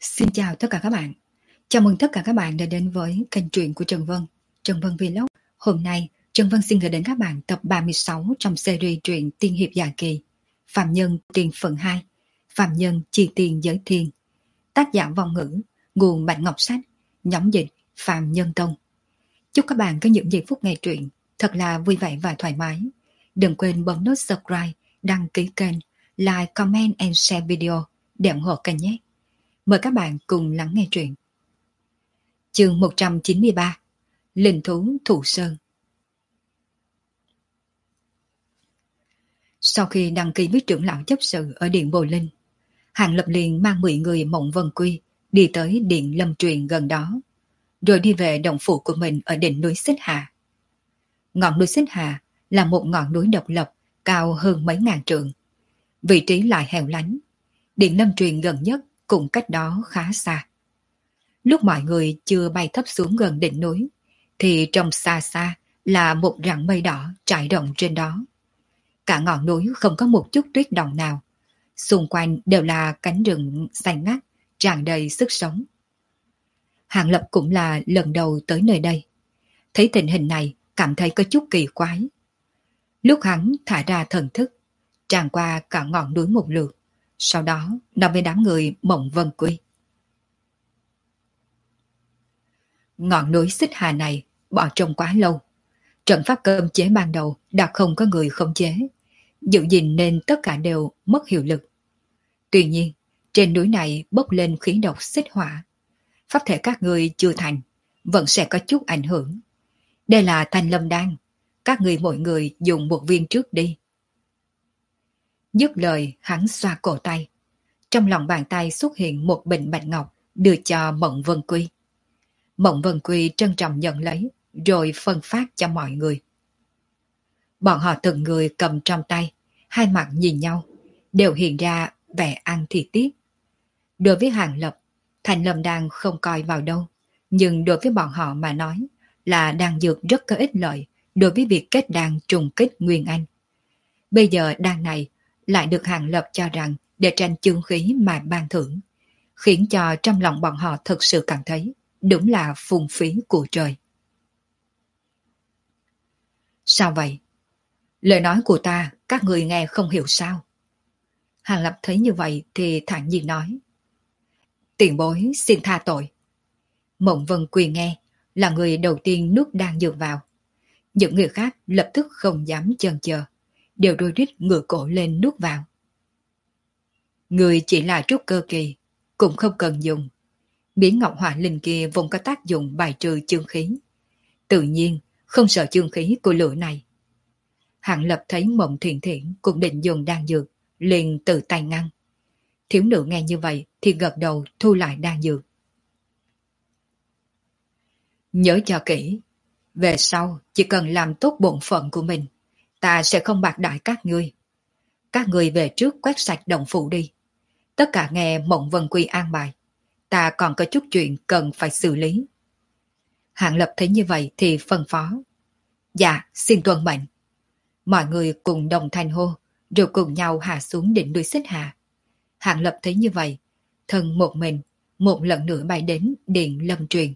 Xin chào tất cả các bạn. Chào mừng tất cả các bạn đã đến với kênh truyện của Trần Vân, Trần Vân Vlog. Hôm nay, Trần Vân xin gửi đến các bạn tập 36 trong series truyện Tiên hiệp dài kỳ, Phạm Nhân Tiền phần 2, Phạm Nhân Chi tiền giới thiên. Tác giả Vong Ngữ, nguồn Bạch Ngọc Sách, nhóm dịch Phạm Nhân Tông. Chúc các bạn có những giây phút nghe truyện thật là vui vẻ và thoải mái. Đừng quên bấm nút subscribe, đăng ký kênh, like, comment and share video để ủng hộ kênh nhé. Mời các bạn cùng lắng nghe truyện. Chương 193. Linh thú Thụ Sơn. Sau khi đăng ký với trưởng lão chấp sự ở Điện Bồ Linh, Hàng Lập liền mang 10 người Mộng Vân Quy đi tới Điện Lâm Truyền gần đó, rồi đi về động phủ của mình ở đỉnh núi Xích Hà. Ngọn núi Xích Hà là một ngọn núi độc lập cao hơn mấy ngàn trượng. Vị trí lại hẻo lánh, Điện Lâm Truyền gần nhất cũng cách đó khá xa. Lúc mọi người chưa bay thấp xuống gần đỉnh núi, thì trong xa xa là một rặng mây đỏ trải rộng trên đó. Cả ngọn núi không có một chút tuyết động nào. Xung quanh đều là cánh rừng xanh ngắt, tràn đầy sức sống. Hàng Lập cũng là lần đầu tới nơi đây. Thấy tình hình này, cảm thấy có chút kỳ quái. Lúc hắn thả ra thần thức, tràn qua cả ngọn núi một lượt, sau đó nói với đám người Mộng Vân Quy. Ngọn núi Xích Hà này bỏ trông quá lâu. Trận pháp cấm chế ban đầu đã không có người khống chế, giữ gìn nên tất cả đều mất hiệu lực. Tuy nhiên, trên núi này bốc lên khí độc xích hỏa. Pháp thể các người chưa thành, vẫn sẽ có chút ảnh hưởng. Đây là Thanh Lâm Đan, các người mỗi người dùng một viên trước đi. Dứt lời, hắn xoa cổ tay. Trong lòng bàn tay xuất hiện một bình bạch ngọc đưa cho Mộng Vân Quy. Mộng Vân Quy trân trọng nhận lấy, rồi phân phát cho mọi người. Bọn họ từng người cầm trong tay, hai mặt nhìn nhau, đều hiện ra vẻ ăn thì tiếc. Đối với Hàng Lập, Thanh Lâm Đan không coi vào đâu, nhưng đối với bọn họ mà nói là đan dược rất có ích lợi đối với việc kết đan trùng kích Nguyên Anh. Bây giờ đan này lại được Hàng Lập cho rằng để tranh chương khí mà ban thưởng, khiến cho trong lòng bọn họ thực sự cảm thấy đúng là phung phí của trời. Sao vậy? Lời nói của ta các người nghe không hiểu sao? Hàng Lập thấy như vậy thì thản nhiên nói. Tiền bối xin tha tội. Mộng Vân Quy nghe là người đầu tiên nuốt đan dược vào. Những người khác lập tức không dám chần chờ, đều đôi rít ngửa cổ lên nuốt vào. Người chỉ là trúc cơ kỳ, cũng không cần dùng. Miếng ngọc hỏa linh kia vốn có tác dụng bài trừ chương khí. Tự nhiên không sợ chương khí của lửa này. Hàng Lập thấy Mộng Thiện Thiện cũng định dùng đan dược, liền tự tay ngăn. Thiếu nữ nghe như vậy thì gật đầu thu lại đan dược. Nhớ cho kỹ, về sau chỉ cần làm tốt bổn phận của mình, ta sẽ không bạc đãi các ngươi. Các ngươi về trước quét sạch động phủ đi. Tất cả nghe Mộng Vân Quy an bài. Ta còn có chút chuyện cần phải xử lý. Hàng Lập thấy như vậy thì phân phó. Dạ, xin tuân mệnh. Mọi người cùng đồng thanh hô, rồi cùng nhau hạ xuống đỉnh núi Xích Hà. Hàng Lập thấy như vậy, thân một mình, một lần nữa bay đến Điện Lâm Truyền.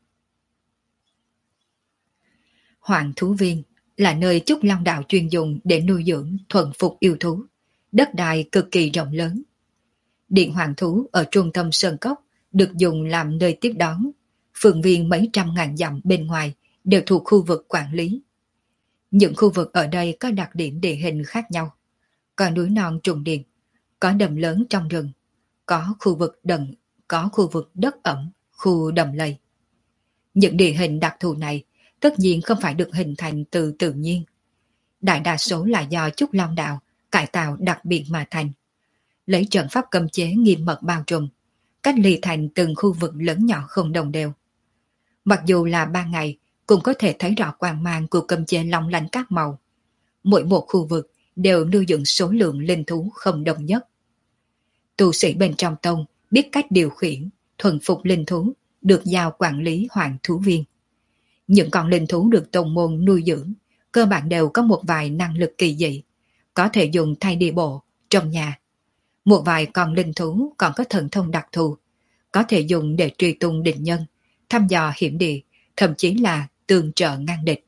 Hoàng thú viên là nơi Trúc Long Đạo chuyên dùng để nuôi dưỡng thuần phục yêu thú, đất đai cực kỳ rộng lớn. Điện Hoàng thú ở trung tâm Sơn Cốc được dùng làm nơi tiếp đón, phường viên mấy trăm ngàn dặm bên ngoài đều thuộc khu vực quản lý. Những khu vực ở đây có đặc điểm địa hình khác nhau, có núi non trùng điệp, có đầm lớn trong rừng, có khu vực đất ẩm, khu đầm lầy. Những địa hình đặc thù này tất nhiên không phải được hình thành từ tự nhiên. Đại đa số là do Trúc Long Đạo cải tạo đặc biệt mà thành. Lấy trận pháp cấm chế nghiêm mật bao trùm, cách ly thành từng khu vực lớn nhỏ không đồng đều. Mặc dù là ban ngày, cũng có thể thấy rõ quang mang của cấm chế long lanh các màu. Mỗi một khu vực đều nuôi dưỡng số lượng linh thú không đồng nhất. Tu sĩ bên trong tông biết cách điều khiển, thuần phục linh thú, được giao quản lý hoàng thú viên. Những con linh thú được tông môn nuôi dưỡng, cơ bản đều có một vài năng lực kỳ dị, có thể dùng thay đi bộ, trong nhà. Một vài con linh thú còn có thần thông đặc thù, có thể dùng để truy tung địch nhân, thăm dò hiểm địa, thậm chí là tương trợ ngăn địch.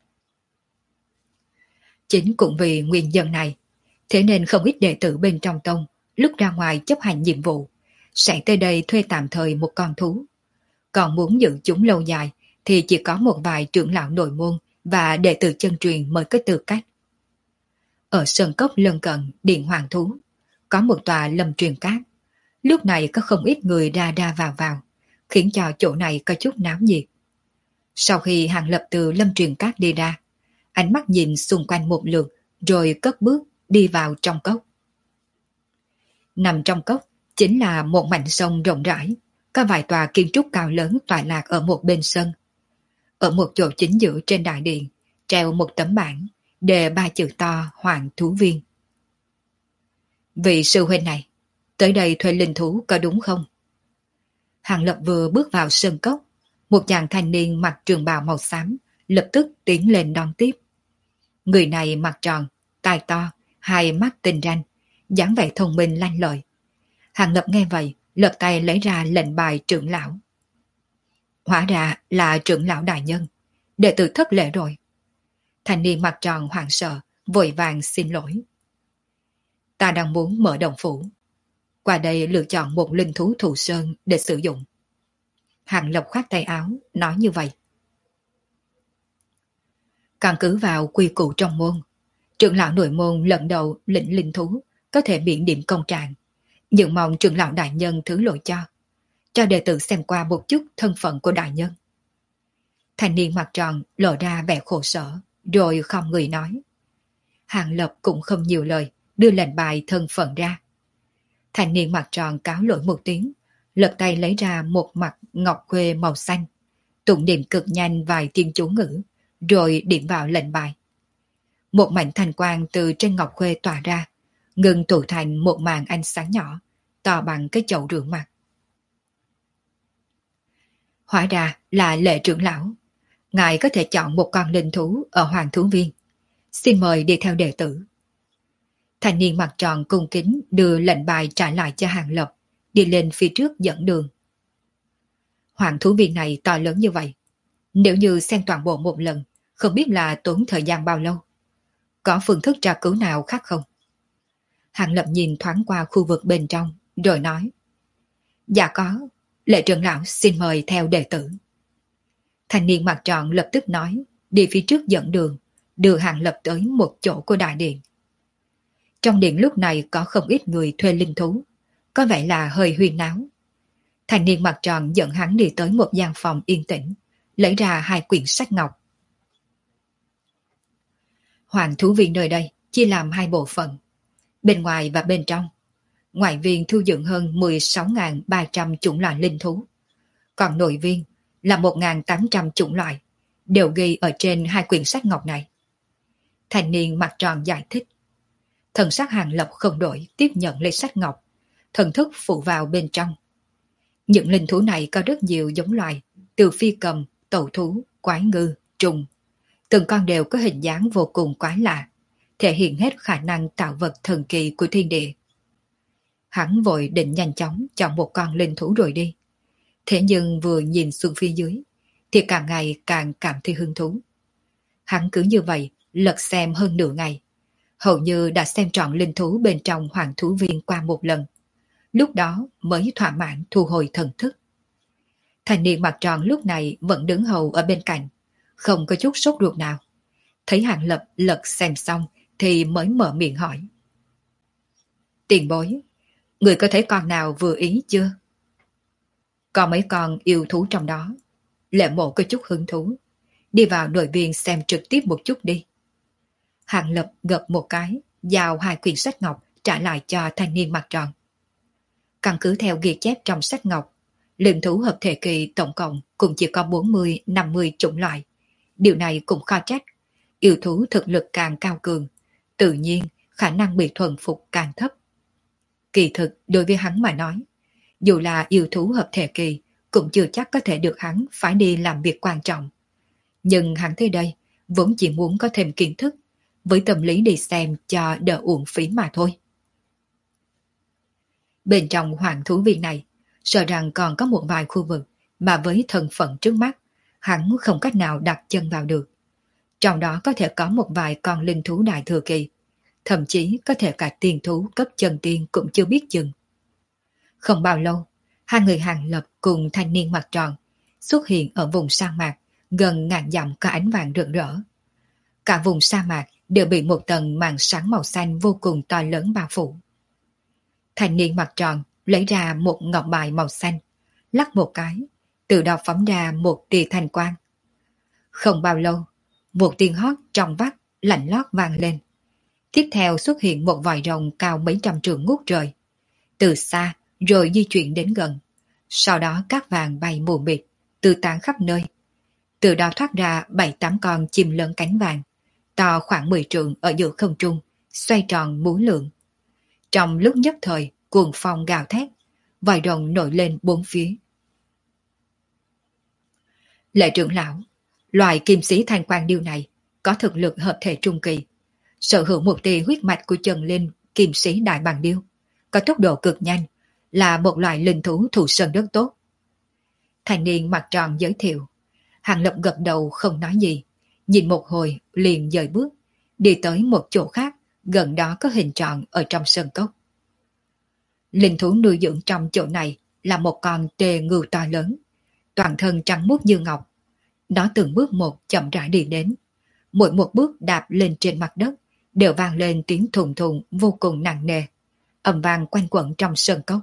Chính cũng vì nguyên nhân này, thế nên không ít đệ tử bên trong tông lúc ra ngoài chấp hành nhiệm vụ sẽ tới đây thuê tạm thời một con thú. Còn muốn giữ chúng lâu dài thì chỉ có một vài trưởng lão nội môn và đệ tử chân truyền mới có tư cách. Ở sơn cốc lân cận Điện Hoàng Thú có một tòa lâm truyền cát. Lúc này có không ít người ra ra vào vào, khiến cho chỗ này có chút náo nhiệt. Sau khi Hàng Lập từ lâm truyền cát đi ra, ánh mắt nhìn xung quanh một lượt rồi cất bước đi vào trong cốc. Nằm trong cốc chính là một mảnh sông rộng rãi, có vài tòa kiến trúc cao lớn tọa lạc ở một bên sân. Ở một chỗ chính giữa trên đại điện treo một tấm bảng đề 3 chữ to Hoàng Thú Viên. Vị sư huynh này, tới đây thuê linh thú có đúng không? Hàng Lập vừa bước vào sân cốc, một chàng thanh niên mặc trường bào màu xám lập tức tiến lên đón tiếp. Người này mặt tròn, tai to, hai mắt tinh ranh, dáng vẻ thông minh lanh lợi. Hàng Lập nghe vậy, lật tay lấy ra lệnh bài trưởng lão. Hóa ra là trưởng lão đại nhân, đệ tử thất lễ rồi. Thanh niên mặt tròn hoảng sợ, vội vàng xin lỗi. Ta đang muốn mở động phủ, qua đây lựa chọn một linh thú thù sơn để sử dụng. Hàng Lập khoát tay áo, nói như vậy. Căn cứ vào quy củ trong môn, trưởng lão nội môn lần đầu lĩnh linh thú có thể miễn điểm công trạng, nhưng mong trưởng lão đại nhân thứ lỗi cho đệ tử xem qua một chút thân phận của đại nhân. Thanh niên mặt tròn lộ ra vẻ khổ sở, rồi không người nói. Hàng Lập cũng không nhiều lời, đưa lệnh bài thân phận ra. Thanh niên mặt tròn cáo lỗi một tiếng, lật tay lấy ra một mặt ngọc khuê màu xanh, tụng niệm cực nhanh vài tiếng chú ngữ, rồi điểm vào lệnh bài. Một mảnh thanh quang từ trên ngọc khuê tỏa ra, ngừng tụ thành một màn ánh sáng nhỏ, to bằng cái chậu rửa mặt. Hóa ra là Lệ trưởng lão, ngài có thể chọn một con linh thú ở Hoàng Thú Viên. Xin mời đi theo đệ tử. Thanh niên mặt tròn cung kính đưa lệnh bài trả lại cho Hàng Lập, đi lên phía trước dẫn đường. Hoàng Thú Viên này to lớn như vậy, nếu như xem toàn bộ một lần, không biết là tốn thời gian bao lâu. Có phương thức tra cứu nào khác không? Hàng Lập nhìn thoáng qua khu vực bên trong, rồi nói. Dạ có, Lệ trưởng lão xin mời theo đệ tử. Thanh niên mặt tròn lập tức nói, đi phía trước dẫn đường, đưa Hàng Lập tới một chỗ của đại điện. Trong điện lúc này có không ít người thuê linh thú, có vẻ là hơi huyên náo. Thanh niên mặt tròn dẫn hắn đi tới một gian phòng yên tĩnh, lấy ra 2 quyển sách ngọc. Hoàng Thú Viên nơi đây chia làm 2 bộ phận, bên ngoài và bên trong. Ngoại viên thu dưỡng hơn 16.300 chủng loại linh thú, còn nội viên là 1.800 chủng loại, đều ghi ở trên 2 quyển sách ngọc này. Thanh niên mặt tròn giải thích. Thần sắc Hàng Lập không đổi, tiếp nhận lấy sách ngọc, thần thức phụ vào bên trong. Những linh thú này có rất nhiều giống loài, từ phi cầm, tẩu thú, quái ngư, trùng. Từng con đều có hình dáng vô cùng quái lạ, thể hiện hết khả năng tạo vật thần kỳ của thiên địa. Hắn vội định nhanh chóng chọn một con linh thú rồi đi. Thế nhưng vừa nhìn xuống phía dưới, thì càng ngày càng cảm thấy hứng thú. Hắn cứ như vậy, lật xem hơn nửa ngày. Hầu như đã xem trọn linh thú bên trong Hoàng Thú Viên qua một lần. Lúc đó mới thỏa mãn thu hồi thần thức. Thanh niên mặt tròn lúc này vẫn đứng hầu ở bên cạnh, không có chút sốt ruột nào. Thấy Hàng Lập lật xem xong thì mới mở miệng hỏi. Tiền bối, người có thấy con nào vừa ý chưa? Có mấy con yêu thú trong đó. Lệ Mộ có chút hứng thú. Đi vào nội viên xem trực tiếp một chút đi. Hàng Lập gật một cái, giao 2 quyển sách ngọc trả lại cho thanh niên mặt tròn. Căn cứ theo ghi chép trong sách ngọc, linh thú hợp thể kỳ tổng cộng cũng chỉ có 40-50 chủng loại. Điều này cũng khó trách. Yêu thú thực lực càng cao cường, tự nhiên khả năng bị thuần phục càng thấp. Kỳ thực đối với hắn mà nói, dù là yêu thú hợp thể kỳ cũng chưa chắc có thể được hắn phải đi làm việc quan trọng. Nhưng hắn tới đây vốn chỉ muốn có thêm kiến thức, với tâm lý đi xem cho đỡ uổng phí mà thôi. Bên trong Hoàng Thú Viên này sợ rằng còn có một vài khu vực mà với thân phận trước mắt, hắn không cách nào đặt chân vào được. Trong đó có thể có một vài con linh thú đại thừa kỳ, thậm chí có thể cả tiền thú cấp chân tiên cũng chưa biết chừng. Không bao lâu, hai người Hàng Lập cùng thanh niên mặt tròn xuất hiện ở vùng sa mạc gần ngàn dặm có ánh vàng rực rỡ. Cả vùng sa mạc đều bị một tầng màn sáng màu xanh vô cùng to lớn bao phủ. Thanh niên mặt tròn lấy ra một ngọc bài màu xanh, lắc một cái, từ đó phóng ra một tia thanh quang. Không bao lâu, một tiếng hót trong vắt lạnh lót vang lên. Tiếp theo xuất hiện một vòi rồng cao mấy trăm trượng ngút trời. Từ xa rồi di chuyển đến gần. Sau đó cát vàng bay mù mịt, tứ tán khắp nơi. Từ đó thoát ra 7-8 con chim lớn cánh vàng, to khoảng 10 trượng ở giữa không trung, xoay tròn múa lượn. Trong lúc nhất thời, cuồng phong gào thét, vòi rồng nổi lên bốn phía. Lệ trưởng lão, loài kim sĩ thanh quang điêu này có thực lực hợp thể trung kỳ, sở hữu một tia huyết mạch của Trần Linh kim sĩ đại bàng điêu, có tốc độ cực nhanh, là một loài linh thú thụ sơn rất tốt. Thanh niên mặt tròn giới thiệu. Hàng Lập gật đầu không nói gì, nhìn một hồi liền dời bước, đi tới một chỗ khác, gần đó có hình tròn ở trong sơn cốc. Linh thú nuôi dưỡng trong chỗ này là một con tê ngưu to lớn, toàn thân trắng muốt như ngọc. Nó từng bước một chậm rãi đi đến, mỗi một bước đạp lên trên mặt đất đều vang lên tiếng thùng thùng vô cùng nặng nề, ầm vang quanh quẩn trong sơn cốc.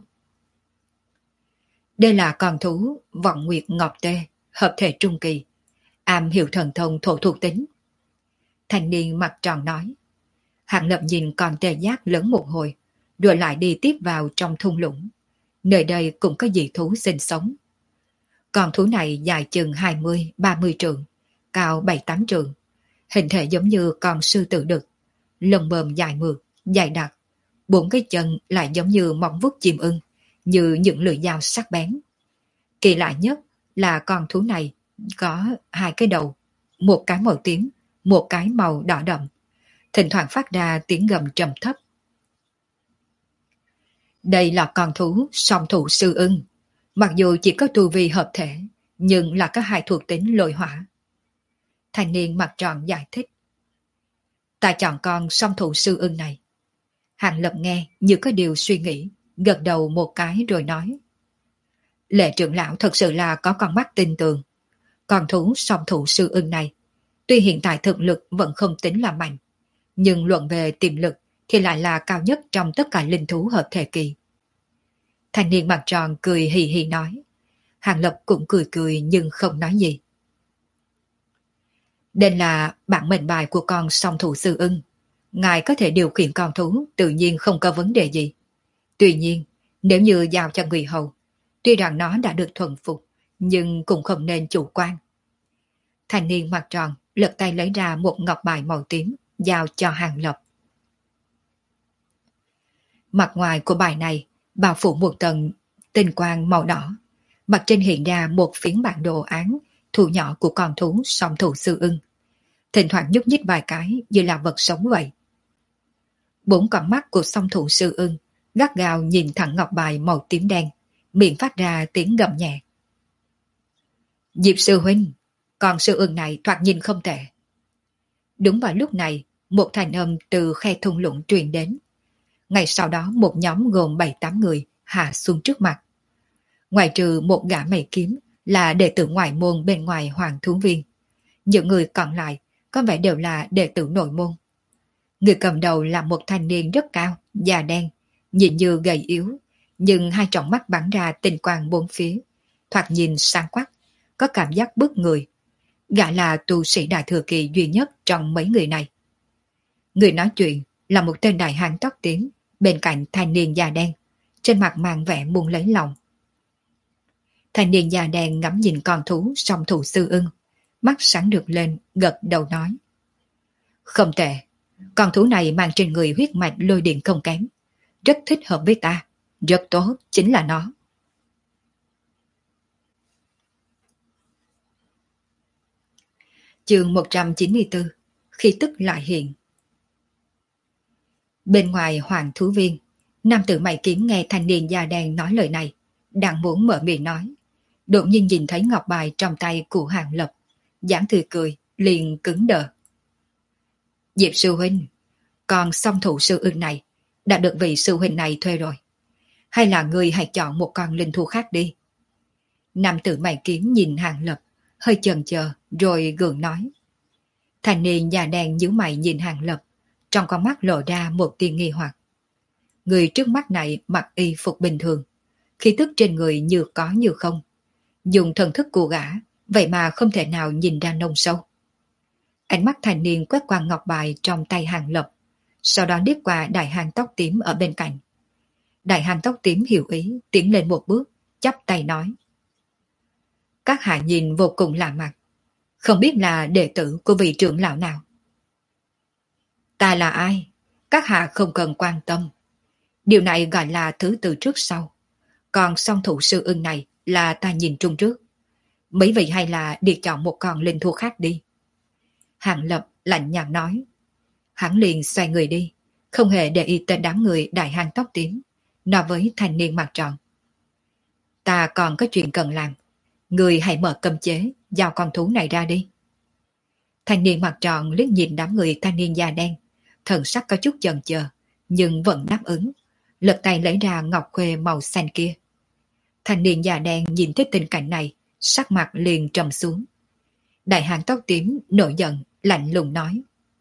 Đây là con thú Vọng Nguyệt Ngọc Tê, hợp thể trung kỳ, am hiểu thần thông thổ thuộc tính. Thanh niên mặt tròn nói. Hàng Lập nhìn con tê giác lớn một hồi, rồi lại đi tiếp vào trong thung lũng. Nơi đây cũng có dị thú sinh sống. Con thú này dài chừng 20-30 trượng, cao 7-8 trượng, hình thể giống như con sư tử đực, lông bờm dài mượt, dài đặc, bốn cái chân lại giống như móng vuốt chim ưng, như những lưỡi dao sắc bén. Kỳ lạ nhất là con thú này có hai cái đầu, một cái màu tím, một cái màu đỏ đậm, thỉnh thoảng phát ra tiếng gầm trầm thấp. Đây là con thú song thủ sư ưng, mặc dù chỉ có tu vi hợp thể, nhưng là có hai thuộc tính lôi hỏa. Thanh niên mặt tròn giải thích. Ta chọn con song thủ sư ưng này. Hàng Lập nghe như có điều suy nghĩ, gật đầu một cái rồi nói. Lệ trưởng lão thật sự là có con mắt tin tưởng. Con thú song thủ sư ưng này, tuy hiện tại thực lực vẫn không tính là mạnh, nhưng luận về tiềm lực thì lại là cao nhất trong tất cả linh thú hợp thể kỳ. Thanh niên mặt tròn cười hì hì nói. Hàng Lập cũng cười cười nhưng không nói gì. Đây là bản mệnh bài của con song thủ sư ưng. Ngài có thể điều khiển con thú tự nhiên không có vấn đề gì. Tuy nhiên, nếu như giao cho người hầu, tuy rằng nó đã được thuần phục, nhưng cũng không nên chủ quan. Thanh niên mặt tròn lật tay lấy ra một ngọc bài màu tím, giao cho Hàng Lập. Mặt ngoài của bài này bao phủ một tầng tinh quang màu đỏ, mặt trên hiện ra một phiến bản đồ án thu nhỏ của con thú song thủ sư ưng, thỉnh thoảng nhúc nhích vài cái như là vật sống vậy. Bốn con mắt của song thủ sư ưng gắt gao nhìn thẳng ngọc bài màu tím đen, miệng phát ra tiếng gầm nhẹ. Diệp sư huynh, con sư ưng này thoạt nhìn không tệ. Đúng vào lúc này, một thanh âm từ khe thung lũng truyền đến. Ngay sau đó một nhóm gồm 7-8 người hạ xuống trước mặt. Ngoài trừ một gã mày kiếm là đệ tử ngoại môn bên ngoài Hoàng Thú Viên, những người còn lại có vẻ đều là đệ tử nội môn. Người cầm đầu là một thanh niên rất cao, da đen, nhìn như gầy yếu, nhưng hai tròng mắt bắn ra tinh quang bốn phía, thoạt nhìn sáng quắc, có cảm giác bức người. Gã là tu sĩ đại thừa kỳ duy nhất trong mấy người này. Người nói chuyện là một tên đại hán tóc tím, bên cạnh thanh niên da đen, trên mặt mang vẻ muốn lấy lòng. Thanh niên da đen ngắm nhìn con thú song thủ sư ưng, mắt sáng được lên, gật đầu nói. Không tệ, con thú này mang trên người huyết mạch lôi điện không kém, rất thích hợp với ta, rất tốt, chính là nó. Chương 194, khi tức lại hiện. Bên ngoài Hoàng Thú Viên, nam tử mày kiếm nghe thanh niên da đen nói lời này, đang muốn mở miệng nói, đột nhiên nhìn thấy ngọc bài trong tay của Hàng Lập, dáng tươi cười, liền cứng đờ. Diệp sư huynh, còn song thủ sư ưng này, đã được vị sư huynh này thuê rồi. Hay là người hãy chọn một con linh thú khác đi. Nam tử mày kiếm nhìn Hàng Lập, hơi chần chờ, rồi gượng nói. Thanh niên già đen nhíu mày nhìn Hàng Lập, trong con mắt lộ ra một tia nghi hoặc. Người trước mắt này mặc y phục bình thường, khí tức trên người như có như không. Dùng thần thức của gã, vậy mà không thể nào nhìn ra nông sâu. Ánh mắt thanh niên quét qua ngọc bài trong tay Hàng Lập, sau đó liếc qua đại hán tóc tím ở bên cạnh. Đại hán tóc tím hiểu ý, tiến lên một bước, chắp tay nói. Các hạ nhìn vô cùng lạ mặt, không biết là đệ tử của vị trưởng lão nào. Ta là ai? Các hạ không cần quan tâm. Điều này gọi là thứ tự trước sau. Còn song thủ sư ưng này là ta nhìn trung trước. Mấy vị hay là đi chọn một con linh thú khác đi. Hàng Lập lạnh nhạt nói. Hắn liền xoay người đi, không hề để ý tới đám người đại hán tóc tím, nói với thanh niên mặt tròn. Ta còn có chuyện cần làm. Người hãy mở cấm chế, giao con thú này ra đi. Thanh niên mặt tròn liếc nhìn đám người thanh niên da đen, thần sắc có chút chần chờ, nhưng vẫn đáp ứng, lật tay lấy ra ngọc khuê màu xanh kia. Thanh niên da đen nhìn thấy tình cảnh này, sắc mặt liền trầm xuống. Đại hán tóc tím nổi giận, lạnh lùng nói.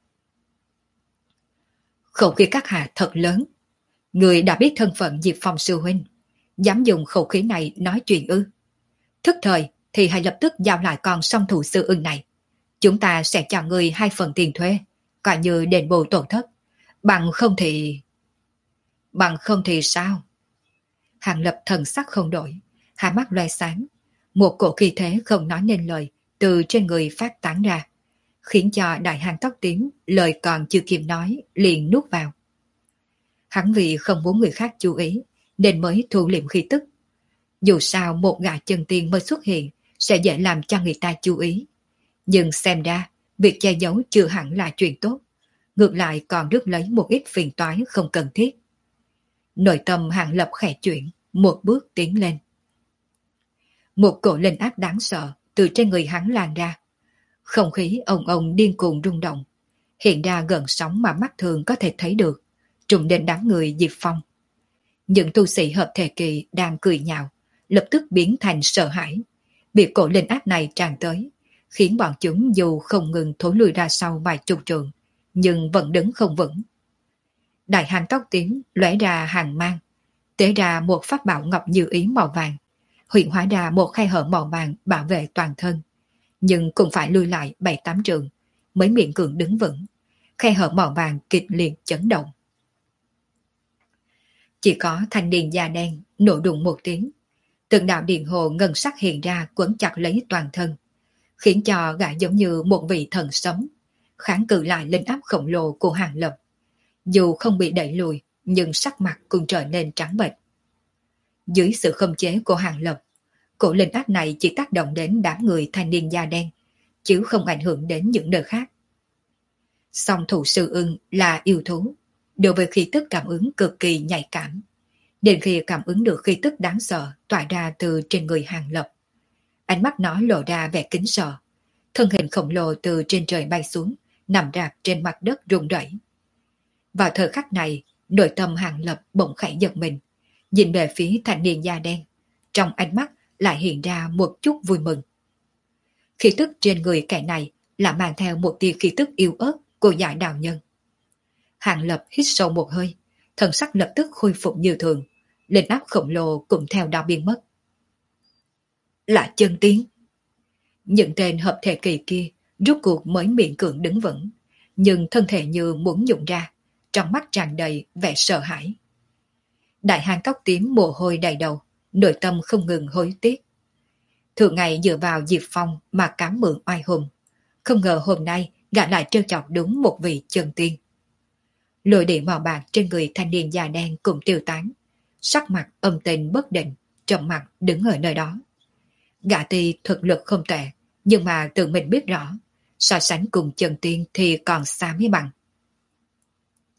Khẩu khí các hạ thật lớn. Người đã biết thân phận Diệp Phong sư huynh, dám dùng khẩu khí này nói chuyện ư? Thức thời thì hãy lập tức giao lại con song thủ sư ưng này. Chúng ta sẽ cho người 2 phần tiền thuê, coi như đền bù tổn thất. Bằng không thì... Bằng không thì sao? Hàng Lập thần sắc không đổi, hai mắt loe sáng. Một cổ khí thế không nói nên lời từ trên người phát tán ra, khiến cho đại hán tóc tím lời còn chưa kịp nói liền nuốt vào. Hắn vì không muốn người khác chú ý nên mới thu liệm khí tức. Dù sao một gã chân tiên mới xuất hiện sẽ dễ làm cho người ta chú ý. Nhưng xem ra việc che giấu chưa hẳn là chuyện tốt, ngược lại còn rước lấy một ít phiền toái không cần thiết. Nội tâm Hàng Lập khẽ chuyển, một bước tiến lên. Một cổ linh áp đáng sợ từ trên người hắn lan ra. Không khí ông điên cuồng rung động, hiện ra gần sóng mà mắt thường có thể thấy được, trùng đến đám người Diệp Phong. Những tu sĩ hợp thể kỳ đang cười nhạo, lập tức biến thành sợ hãi. Bị cổ linh áp này tràn tới, khiến bọn chúng dù không ngừng thối lùi ra sau vài chục trượng, nhưng vẫn đứng không vững. Đại hán tóc tím lóe ra hàng mang, tế ra một pháp bảo ngọc như ý màu vàng, huyện hóa ra một khe hở màu vàng bảo vệ toàn thân, nhưng cũng phải lùi lại 7-8 trượng mới miễn cưỡng đứng vững. Khe hở màu vàng kịch liệt chấn động. Chỉ có thanh niên da đen nổ đùng một tiếng, từng đạo điện hồ ngân sắc hiện ra quấn chặt lấy toàn thân, khiến cho gã giống như một vị thần sống, kháng cự lại linh áp khổng lồ của Hàng Lập. Dù không bị đẩy lùi, nhưng sắc mặt cũng trở nên trắng bệch. Dưới sự khống chế của Hàng Lập, cổ linh áp này chỉ tác động đến đám người thanh niên da đen, chứ không ảnh hưởng đến những nơi khác. Song thủ sư ưng là yêu thú, đối với khí tức cảm ứng cực kỳ nhạy cảm. Đến khi cảm ứng được khí tức đáng sợ tỏa ra từ trên người Hàng Lập, ánh mắt nó lộ ra vẻ kính sợ, thân hình khổng lồ từ trên trời bay xuống, nằm rạp trên mặt đất rung rẩy. Vào thời khắc này, nội tâm Hàng Lập bỗng khẽ giật mình, nhìn về phía thanh niên da đen, trong ánh mắt lại hiện ra một chút vui mừng. Khí tức trên người kẻ này là mang theo một tia khí tức yếu ớt của giải đạo nhân. Hàng Lập hít sâu một hơi, thần sắc lập tức khôi phục như thường, linh áp khổng lồ cũng theo đó biến mất. Là chân tiến. Những tên hợp thể kỳ kia rút cuộc mới miễn cưỡng đứng vững, nhưng thân thể như muốn nhũn ra, trong mắt tràn đầy vẻ sợ hãi. Đại hán tóc tím mồ hôi đầy đầu, nội tâm không ngừng hối tiếc. Thường ngày dựa vào Diệp Phong mà cám mượn oai hùng, không ngờ hôm nay gã lại trêu chọc đúng một vị chân tiên. Lôi điện màu bạc trên người thanh niên da đen cũng tiêu tán, sắc mặt âm tình bất định, trầm mặt đứng ở nơi đó. Gã tuy thực lực không tệ, nhưng mà tự mình biết rõ, so sánh cùng chân tiên thì còn xa mới bằng.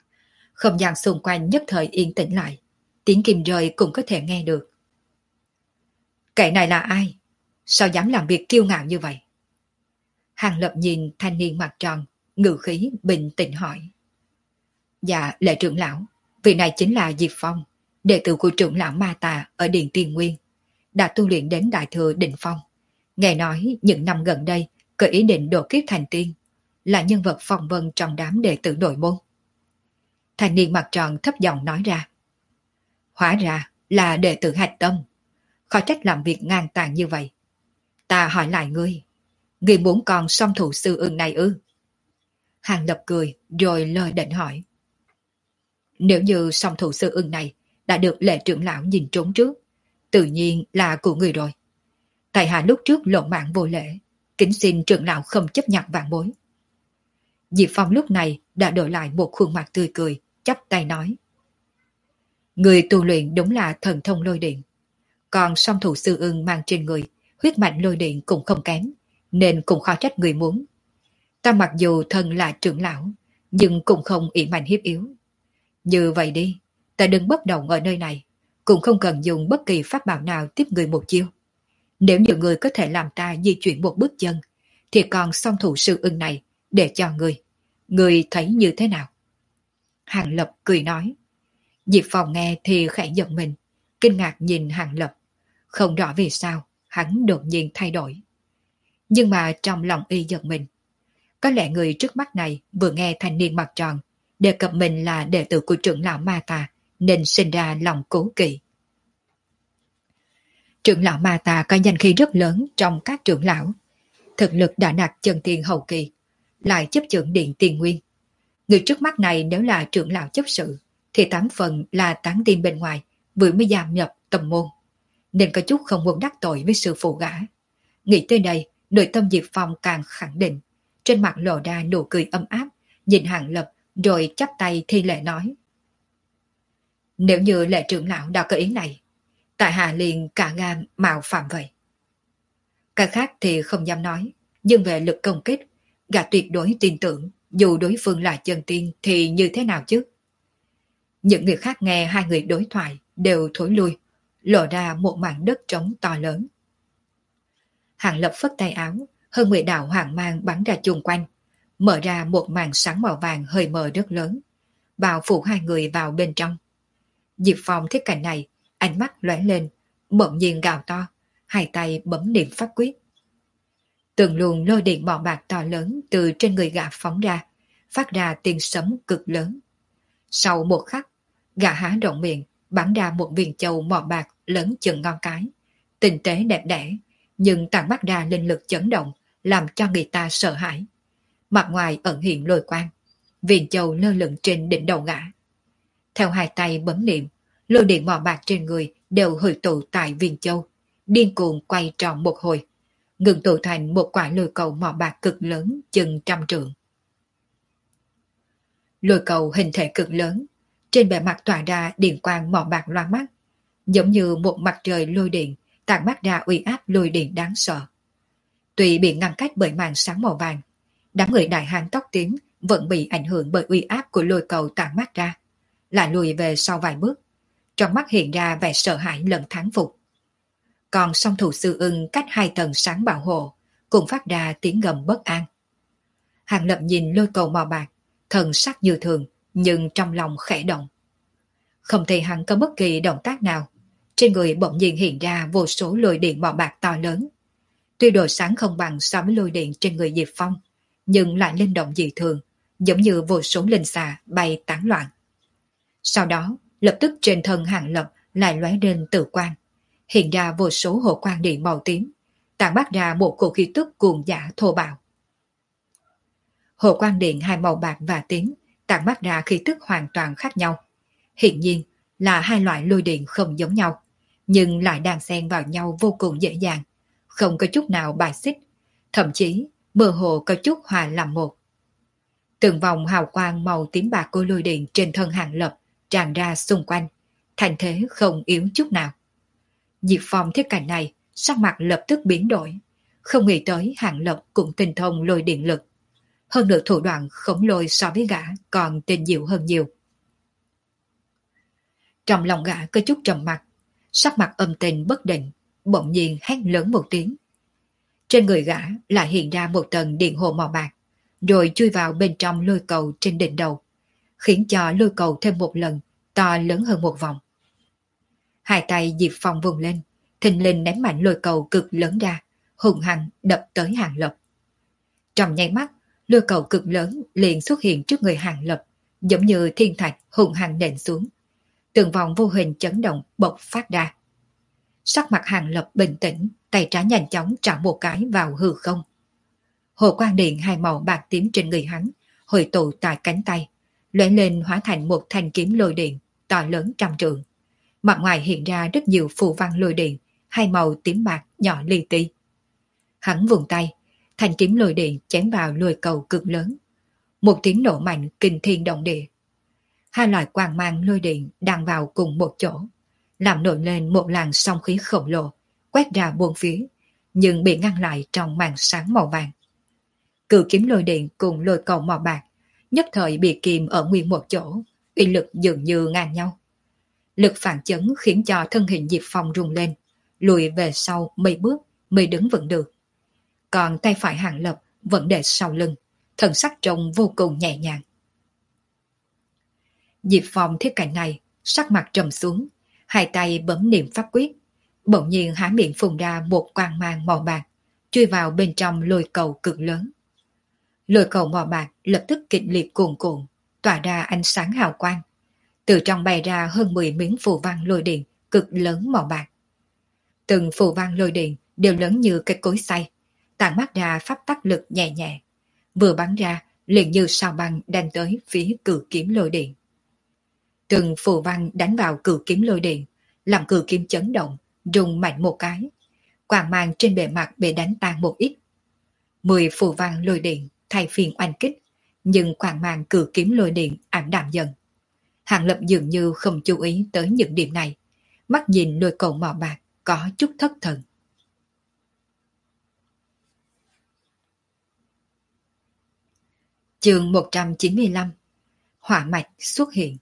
Không gian xung quanh nhất thời yên tĩnh lại, tiếng kim rơi cũng có thể nghe được. Kẻ này là ai? Sao dám làm việc kiêu ngạo như vậy? Hàng Lập nhìn thanh niên mặt tròn, ngữ khí bình tĩnh hỏi. Dạ, lệ trưởng lão, vị này chính là Diệp Phong, đệ tử của trưởng lão Ma Tà ở Điện Tiên Nguyên, đã tu luyện đến Đại Thừa Đỉnh Phong. Nghe nói những năm gần đây có ý định độ kiếp thành tiên, là nhân vật phong vân trong đám đệ tử nội môn. Thanh niên mặt tròn thấp giọng nói ra. Hóa ra là đệ tử hạch tâm, khó trách làm việc ngang tàn như vậy. Ta hỏi lại ngươi muốn còn song thủ sư ưng này ư? Hàng Lập cười rồi lời định hỏi. Nếu như song thủ sư ưng này đã được lệ trưởng lão nhìn trốn trước, tự nhiên là của người rồi. Tại hạ lúc trước lộn mạng vô lễ, kính xin trưởng lão không chấp nhận vạn bối. Diệp Phong lúc này đã đổi lại một khuôn mặt tươi cười, chắp tay nói. Người tu luyện đúng là thần thông lôi điện, còn song thủ sư ưng mang trên người huyết mạch lôi điện cũng không kém, nên cũng khó trách người muốn. Ta mặc dù thân là trưởng lão, nhưng cũng không ỷ mạnh hiếp yếu. Như vậy đi, ta đừng bất động ở nơi này, cũng không cần dùng bất kỳ pháp bảo nào tiếp người một chiêu. Nếu như người có thể làm ta di chuyển một bước chân, thì còn song thủ sư ưng này để cho người. Người thấy như thế nào? Hàng Lập cười nói. Diệp Phong nghe thì khẽ giật mình, kinh ngạc nhìn Hàng Lập. Không rõ vì sao, hắn đột nhiên thay đổi. Nhưng mà trong lòng y giật mình. Có lẽ người trước mắt này vừa nghe thanh niên mặt tròn đề cập mình là đệ tử của trưởng lão Ma Tà, nên sinh ra lòng cố kỵ. Trưởng lão Ma Tà có danh khí rất lớn trong các trưởng lão. Thực lực đã đạt chân tiên hậu kỳ, lại chấp trưởng Điện Tiên Nguyên. Người trước mắt này nếu là trưởng lão chấp sự, thì 8 phần là tán tiên bên ngoài, vừa mới giảm nhập tầm môn. Nên có chút không muốn đắc tội với sư phụ gã. Nghĩ tới đây, nội tâm Diệp Phong càng khẳng định, trên mặt lộ ra nụ cười ấm áp, nhìn Hàng Lập rồi chắp tay thi lễ nói. Nếu như lệ trưởng lão đã có ý này, tại hạ liền cả gan mạo phạm vậy. Cái khác thì không dám nói, nhưng về lực công kích, gã tuyệt đối tin tưởng, dù đối phương là chân tiên thì như thế nào chứ? Những người khác nghe hai người đối thoại đều thối lui, lộ ra một mảng đất trống to lớn. Hàng Lập phất tay áo, hơn 10 đạo hoàng mang bắn ra chung quanh, mở ra một màn sáng màu vàng hơi mờ rất lớn, bao phủ hai người vào bên trong. Diệp Phong thấy cảnh này, ánh mắt lóe lên, bỗng nhiên gào to, hai tay bấm niệm pháp quyết. Từng luồng lôi điện màu bạc to lớn từ trên người gã phóng ra, phát ra tiếng sấm cực lớn. Sau một khắc, gã há rộng miệng, bắn ra một viên châu màu bạc lớn chừng ngón cái, tinh tế đẹp đẽ, nhưng tản mắt ra linh lực chấn động, làm cho người ta sợ hãi. Mặt ngoài ẩn hiện lôi quang, viên châu lơ lửng trên đỉnh đầu gã. Theo hai tay bấm niệm, lôi điện màu bạc trên người đều hội tụ tại viên châu, điên cuồng quay tròn một hồi, ngừng tụ thành một quả lôi cầu màu bạc cực lớn chừng 100 trượng. Lôi cầu hình thể cực lớn, trên bề mặt tỏa ra điện quang màu bạc loa mắt, giống như một mặt trời lôi điện, tản mắt ra uy áp lôi điện đáng sợ. Tuy bị ngăn cách bởi màn sáng màu vàng, đám người đại hán tóc tím vẫn bị ảnh hưởng bởi uy áp của lôi cầu tản mắt ra, lại lùi về sau vài bước, trong mắt hiện ra vẻ sợ hãi lẫn thán phục. Còn song thủ sư ưng cách 2 tầng sáng bảo hộ, cũng phát ra tiếng gầm bất an. Hàng Lập nhìn lôi cầu màu bạc, thần sắc như thường, nhưng trong lòng khẽ động. Không thấy hắn có bất kỳ động tác nào, trên người bỗng nhiên hiện ra vô số lôi điện màu bạc to lớn. Tuy độ sáng không bằng so với lôi điện trên người Diệp Phong, nhưng lại linh động dị thường, giống như vô số linh xà bay tán loạn. Sau đó, lập tức trên thân Hàng Lập lại lóe lên tử quang, hiện ra vô số hồ quang điện màu tím, tản mát ra một cổ khí tức cuồng dã thô bạo. Hồ quang điện hai màu bạc và tím tản mát ra khí tức hoàn toàn khác nhau. Hiện nhiên là hai loại lôi điện không giống nhau, nhưng lại đan xen vào nhau vô cùng dễ dàng, không có chút nào bài xích, thậm chí mơ hồ có chút hòa làm một. Từng vòng hào quang màu tím bạc của lôi điện trên thân Hàng Lập tràn ra xung quanh, thành thế không yếu chút nào. Diệp Phong thấy cảnh này, sắc mặt lập tức biến đổi, không nghĩ tới Hàng Lập cũng tinh thông lôi điện lực. Hơn nữa thủ đoạn khổng lồ so với gã còn tinh diệu hơn nhiều. Trong lòng gã có chút trầm mặc, sắc mặt âm tình bất định, bỗng nhiên hét lớn một tiếng. Trên người gã lại hiện ra một tầng điện hồ màu bạc, rồi chui vào bên trong lôi cầu trên đỉnh đầu, khiến cho lôi cầu thêm một lần to lớn hơn một vòng. Hai tay Diệp Phong vùng lên, thình lình ném mạnh lôi cầu cực lớn ra, hùng hăng đập tới Hàng Lập. Trong nháy mắt, lôi cầu cực lớn liền xuất hiện trước người Hàng Lập, giống như thiên thạch hùng hăng nện xuống. Từng vòng vô hình chấn động bộc phát ra. Sắc mặt Hàng Lập bình tĩnh, tay trái nhanh chóng trả một cái vào hư không. Hồ quang điện hai màu bạc tím trên người hắn hội tụ tại cánh tay, lóe lên hóa thành một thanh kiếm lôi điện to lớn trăm trượng. Mặt ngoài hiện ra rất nhiều phù văn lôi điện, hai màu tím bạc nhỏ li ti. Hắn vùng tay, thanh kiếm lôi điện chém vào lôi cầu cực lớn. Một tiếng nổ mạnh kinh thiên động địa. Hai loại quang mang lôi điện đang vào cùng một chỗ, làm nổi lên một làn sóng khí khổng lồ, quét ra buôn phía, nhưng bị ngăn lại trong màn sáng màu vàng. Cự kiếm lôi điện cùng lôi cầu màu bạc nhất thời bị kìm ở nguyên một chỗ, uy lực dường như ngang nhau. Lực phản chấn khiến cho thân hình Diệp Phong rung lên, lùi về sau mấy bước mới đứng vững được. Còn tay phải Hàng Lập vẫn để sau lưng, thần sắc trông vô cùng nhẹ nhàng. Diệp Phong thấy cảnh này, sắc mặt trầm xuống, hai tay bấm niệm pháp quyết, bỗng nhiên há miệng phun ra một quang mang màu bạc, chui vào bên trong lôi cầu cực lớn. Lôi cầu màu bạc lập tức kịch liệt cuồn cuộn, tỏa ra ánh sáng hào quang. Từ trong bay ra hơn 10 miếng phù văn lôi điện cực lớn màu bạc. Từng phù văn lôi điện đều lớn như cái cối xay, tản mát ra pháp tắc lực nhẹ nhẹ. Vừa bắn ra liền như sao băng đánh tới phía cự kiếm lôi điện. Từng phù văn đánh vào cự kiếm lôi điện, làm cự kiếm chấn động, rung mạnh một cái. Quang mang trên bề mặt bị đánh tan một ít. 10 phù văn lôi điện thay phiên oanh kích, nhưng quang mang cự kiếm lôi điện ảm đạm dần. Hàng Lập dường như không chú ý tới những điểm này, mắt nhìn lôi cầu màu bạc có chút thất thần. Chương 195 Hỏa mạch xuất hiện.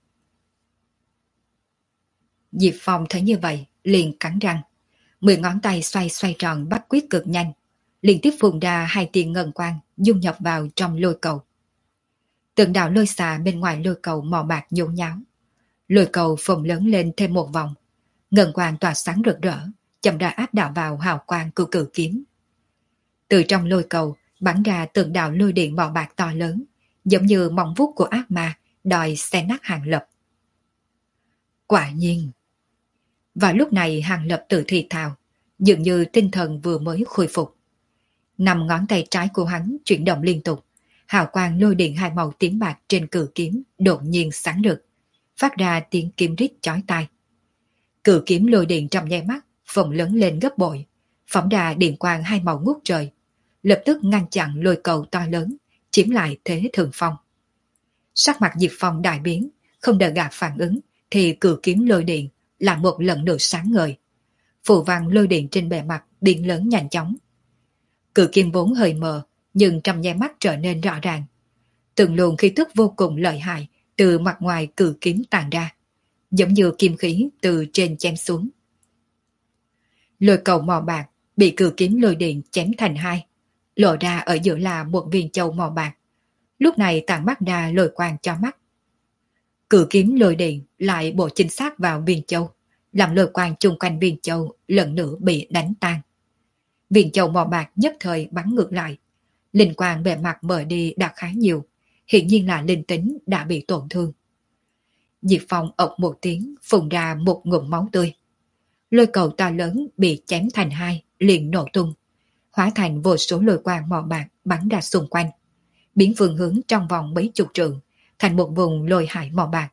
Diệp Phong thấy như vậy, liền cắn răng. 10 ngón tay xoay tròn bắt quyết cực nhanh, liên tiếp phun ra 2 tia ngân quang dung nhập vào trong lôi cầu. Từng đạo lôi xà bên ngoài lôi cầu màu bạc nhốn nháo. Lôi cầu phồng lớn lên thêm một vòng, ngân quang tỏa sáng rực rỡ, chậm rãi áp đảo vào hào quang của cự kiếm. Từ trong lôi cầu bắn ra từng đạo lôi điện màu bạc to lớn, giống như móng vuốt của ác ma đòi xé nát Hàng Lập. Quả nhiên. Vào lúc này Hàng Lập tự thì thào, dường như tinh thần vừa mới khôi phục. 5 ngón tay trái của hắn chuyển động liên tục, hào quang lôi điện hai màu tím bạc trên cự kiếm đột nhiên sáng rực, phát ra tiếng kim rít chói tai. Cự kiếm lôi điện trong nháy mắt phồng lớn lên gấp bội, phóng ra điện quang hai màu ngút trời, lập tức ngăn chặn lôi cầu to lớn, chiếm lại thế thượng phong. Sắc mặt Diệp Phong đại biến, không đợi gã phản ứng thì cự kiếm lôi điện là một lần nữa sáng ngời. Phù văn lôi điện trên bề mặt biến lớn nhanh chóng. Cự kiếm vốn hơi mờ, nhưng trong nháy mắt trở nên rõ ràng. Từng luồng khí tức vô cùng lợi hại từ mặt ngoài cự kiếm tàn ra, giống như kim khí từ trên chém xuống. Lôi cầu màu bạc bị cự kiếm lôi điện chém thành hai, lộ ra ở giữa là một viên châu màu bạc, lúc này tàn mắt ra lôi quang cho mắt. Cự kiếm lôi điện lại bổ chính xác vào viên châu, làm lôi quang chung quanh viên châu lần nữa bị đánh tan. Viên châu màu bạc nhất thời bắn ngược lại, linh quang bề mặt mở đi đã khá nhiều, hiện nhiên là linh tính đã bị tổn thương. Diệp Phong ộc một tiếng phun ra một ngụm máu tươi. Lôi cầu to lớn bị chém thành hai, liền nổ tung, hóa thành vô số lôi quang màu bạc bắn ra xung quanh, biến phương hướng trong vòng mấy chục trượng thành một vùng lôi hải màu bạc.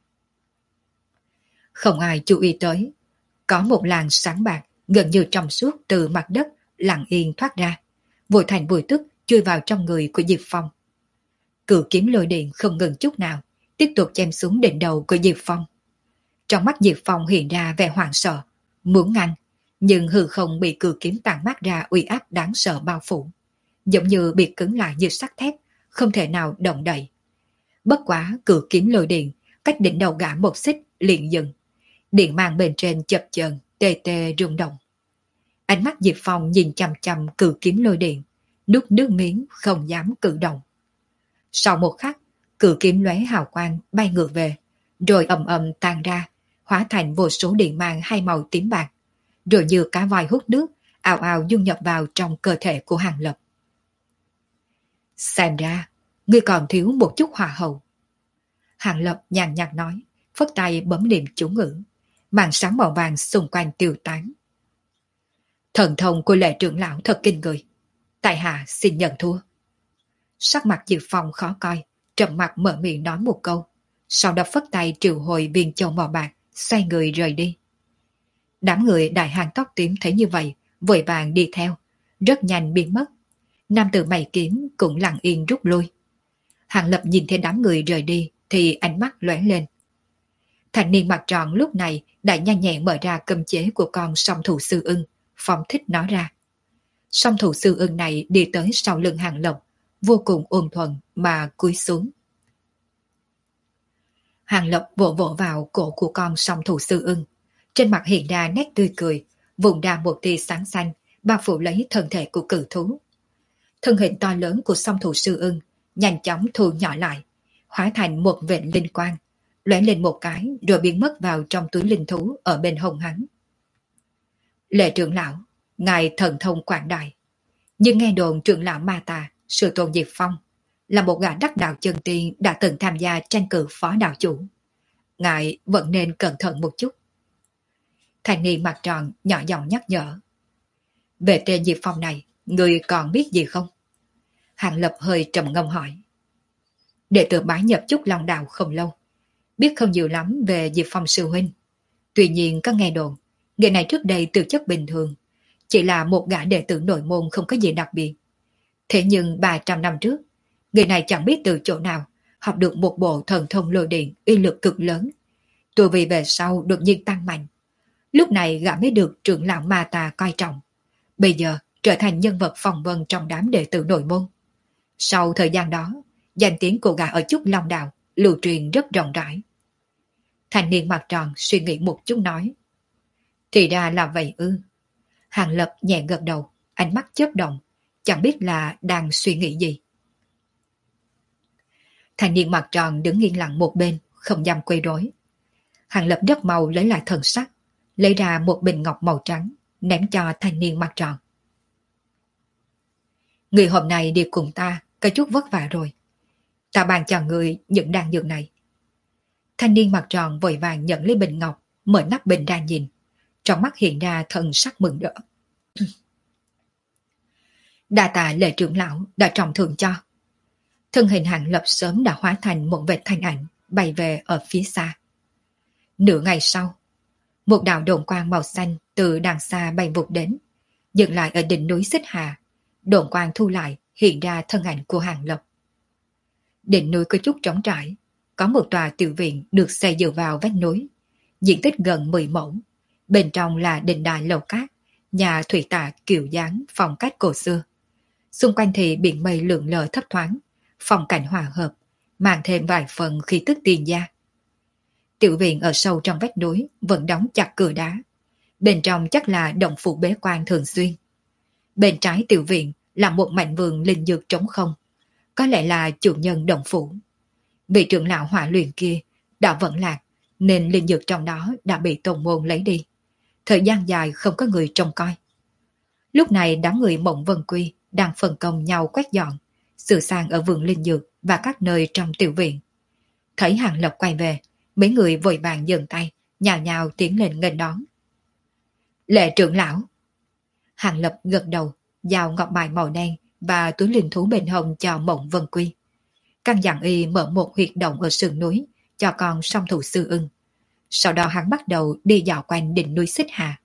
Không ai chú ý tới, có một làn sáng bạc gần như trong suốt từ mặt đất lặng yên thoát ra, vội thành vùi tức chui vào trong người của Diệp Phong. Cự kiếm lôi điện không ngừng chút nào, tiếp tục chém xuống đỉnh đầu của Diệp Phong. Trong mắt Diệp Phong hiện ra vẻ hoảng sợ, muốn ngăn, nhưng hư không bị cự kiếm tàn mát ra uy áp đáng sợ bao phủ, giống như bị cứng lại như sắt thép, không thể nào động đậy. Bất quá cự kiếm lôi điện cách đỉnh đầu gã một xích liền dừng, điện mang bên trên chập chờn tê tê rung động. Ánh mắt Diệp Phong nhìn chằm chằm cự kiếm lôi điện, nuốt nước miếng không dám cử động. Sau một khắc, cự kiếm lóe hào quang bay ngược về, rồi ầm ầm tan ra, hóa thành vô số điện mang hai màu tím bạc, rồi như cá voi hút nước, ào ào dung nhập vào trong cơ thể của Hàng Lập. Xem ra, ngươi còn thiếu một chút hòa hậu. Hàng Lập nhàn nhạt nói, phất tay bấm niệm chú ngữ, màn sáng màu vàng xung quanh tiêu tán. Thần thông của Lệ trưởng lão thật kinh người. Tại hạ xin nhận thua. Sắc mặt Diệp Phong khó coi, trầm mặt mở miệng nói một câu, sau đó phất tay triệu hồi viên châu màu bạc, xoay người rời đi. Đám người đại hàng tóc tím thấy như vậy, vội vàng đi theo, rất nhanh biến mất. Nam tử mày kiếm cũng lặng yên rút lui. Hàng Lập nhìn thấy đám người rời đi thì ánh mắt lóe lên. Thanh niên mặt tròn lúc này đã nhanh nhẹn mở ra cấm chế của con song thủ sư ưng, phóng thích nó ra. Song thủ sư ưng này đi tới sau lưng Hàng Lập, vô cùng ôn thuần mà cúi xuống. Hàng Lập vỗ vỗ vào cổ của con song thủ sư ưng, trên mặt hiện ra nét tươi cười, vùng ra một tia sáng xanh, bao phủ lấy thân thể của cự thú. Thân hình to lớn của song thủ sư ưng nhanh chóng thu nhỏ lại, hóa thành một vệt linh quang, lóe lên một cái rồi biến mất vào trong túi linh thú ở bên hông hắn. Lệ trưởng lão, ngài thần thông quảng đại, nhưng nghe đồn trưởng lão Ma Tà, sư tôn Diệp Phong, là một gã đắc đạo chân tiên đã từng tham gia tranh cử phó đạo chủ. Ngài vẫn nên cẩn thận một chút. Thanh niên mặt tròn nhỏ giọng nhắc nhở. Về tên Diệp Phong này, người còn biết gì không? Hàng Lập hơi trầm ngâm hỏi. Đệ tử bái nhập Trúc Long Đạo không lâu, biết không nhiều lắm về Diệp Phong sư huynh. Tuy nhiên có nghe đồn, người này trước đây tư chất bình thường, chỉ là một gã đệ tử nội môn không có gì đặc biệt. Thế nhưng 300 năm trước, người này chẳng biết từ chỗ nào học được một bộ thần thông lôi điện uy lực cực lớn. Tu vi về sau đột nhiên tăng mạnh. Lúc này gã mới được trưởng lão Ma Tà coi trọng. Bây giờ trở thành nhân vật phong vân trong đám đệ tử nội môn. Sau thời gian đó, danh tiếng của gã ở Trúc Long Đạo lưu truyền rất rộng rãi. Thanh niên mặt tròn suy nghĩ một chút nói. Thì ra là vậy ư. Hàng Lập nhẹ gật đầu, ánh mắt chớp động, chẳng biết là đang suy nghĩ gì. Thanh niên mặt tròn đứng yên lặng một bên, không dám quấy rối. Hàng Lập rất mau lấy lại thần sắc, lấy ra một bình ngọc màu trắng, ném cho thanh niên mặt tròn. Người hôm nay đi cùng ta, có chút vất vả rồi. Ta bàn cho người những đan dược này. Thanh niên mặt tròn vội vàng nhận lấy bình ngọc, mở nắp bình ra nhìn. Trong mắt hiện ra thần sắc mừng rỡ. Đa tạ Lệ trưởng lão đã trọng thưởng cho. Thân hình Hàng Lập sớm đã hóa thành một vệt thanh ảnh, bay về ở phía xa. Nửa ngày sau, một đạo đồn quang màu xanh từ đằng xa bay vụt đến, dừng lại ở đỉnh núi Xích Hà. Đồn quang thu lại, hiện ra thân ảnh của Hàng Lập. Đỉnh núi có chút trống trải, có một tòa tiểu viện được xây dựa vào vách núi, diện tích gần 10 mẫu. Bên trong là đình đài lầu cát, nhà thủy tạ kiểu dáng phong cách cổ xưa. Xung quanh thì biển mây lượn lờ thấp thoáng, phong cảnh hòa hợp, mang thêm vài phần khí tức tiền gia. Tiểu viện ở sâu trong vách núi vẫn đóng chặt cửa đá. Bên trong chắc là động phủ bế quan thường xuyên. Bên trái tiểu viện là một mảnh vườn linh dược trống không, có lẽ là chủ nhân động phủ. Vị trưởng lão hỏa luyện kia đã vận lạc, nên linh dược trong đó đã bị tông môn lấy đi. Thời gian dài không có người trông coi. Lúc này đám người Mộng Vân Quy đang phân công nhau quét dọn, sửa sang ở vườn linh dược và các nơi trong tiểu viện. Thấy Hàng Lập quay về, mấy người vội vàng dừng tay, nhào nhào tiến lên nghênh đón. Lệ trưởng lão. Hàng Lập gật đầu, giao ngọc bài màu đen và túi linh thú bên hông cho Mộng Vân Quy. Căn dặn y mở một huyệt động ở sườn núi cho con song thủ sư ưng. Sau đó hắn bắt đầu đi dạo quanh đỉnh núi Xích Hà.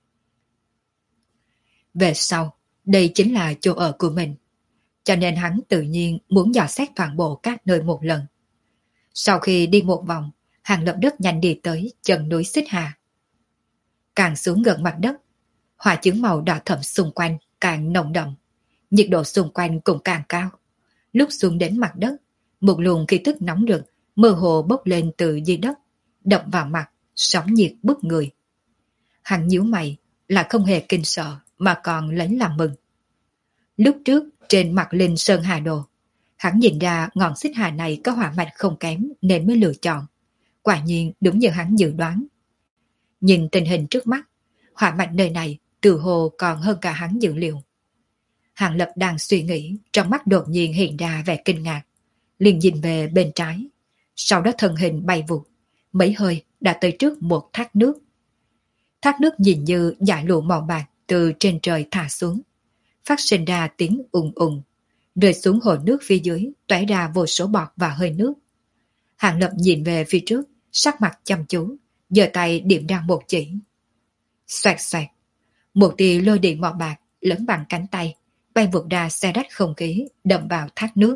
Về sau, đây chính là chỗ ở của mình, cho nên hắn tự nhiên muốn dò xét toàn bộ các nơi một lần. Sau khi đi một vòng, Hàng Lập rất nhanh đi tới chân núi Xích Hà. Càng xuống gần mặt đất, hỏa chứng màu đỏ thẫm xung quanh càng nồng đậm, nhiệt độ xung quanh cũng càng cao. Lúc xuống đến mặt đất, một luồng khí tức nóng rực mơ hồ bốc lên từ dưới đất, đập vào mặt, sóng nhiệt bức người. Hắn nhíu mày, là không hề kinh sợ mà còn lấy làm mừng. Lúc trước trên mặt Linh Sơn Hà Đồ, hắn nhìn ra ngọn xích hà này có hỏa mạch không kém nên mới lựa chọn. Quả nhiên đúng như hắn dự đoán. Nhìn tình hình trước mắt, hỏa mạch nơi này từ hồ còn hơn cả hắn dự liệu. Hàng Lập đang suy nghĩ, trong mắt đột nhiên hiện ra vẻ kinh ngạc, liền nhìn về bên trái, sau đó thân hình bay vụt, mấy hơi đã tới trước một thác nước. Thác nước nhìn như dải lụa màu bạc từ trên trời thả xuống, phát sinh ra tiếng ùng ùng, rơi xuống hồ nước phía dưới, toé ra vô số bọt và hơi nước. Hàng Lập nhìn về phía trước, sắc mặt chăm chú, giơ tay điểm ra một chỉ. Xoẹt xoẹt, một tia lôi điện màu bạc lớn bằng cánh tay, bay vụt ra xe rách không khí, đâm vào thác nước.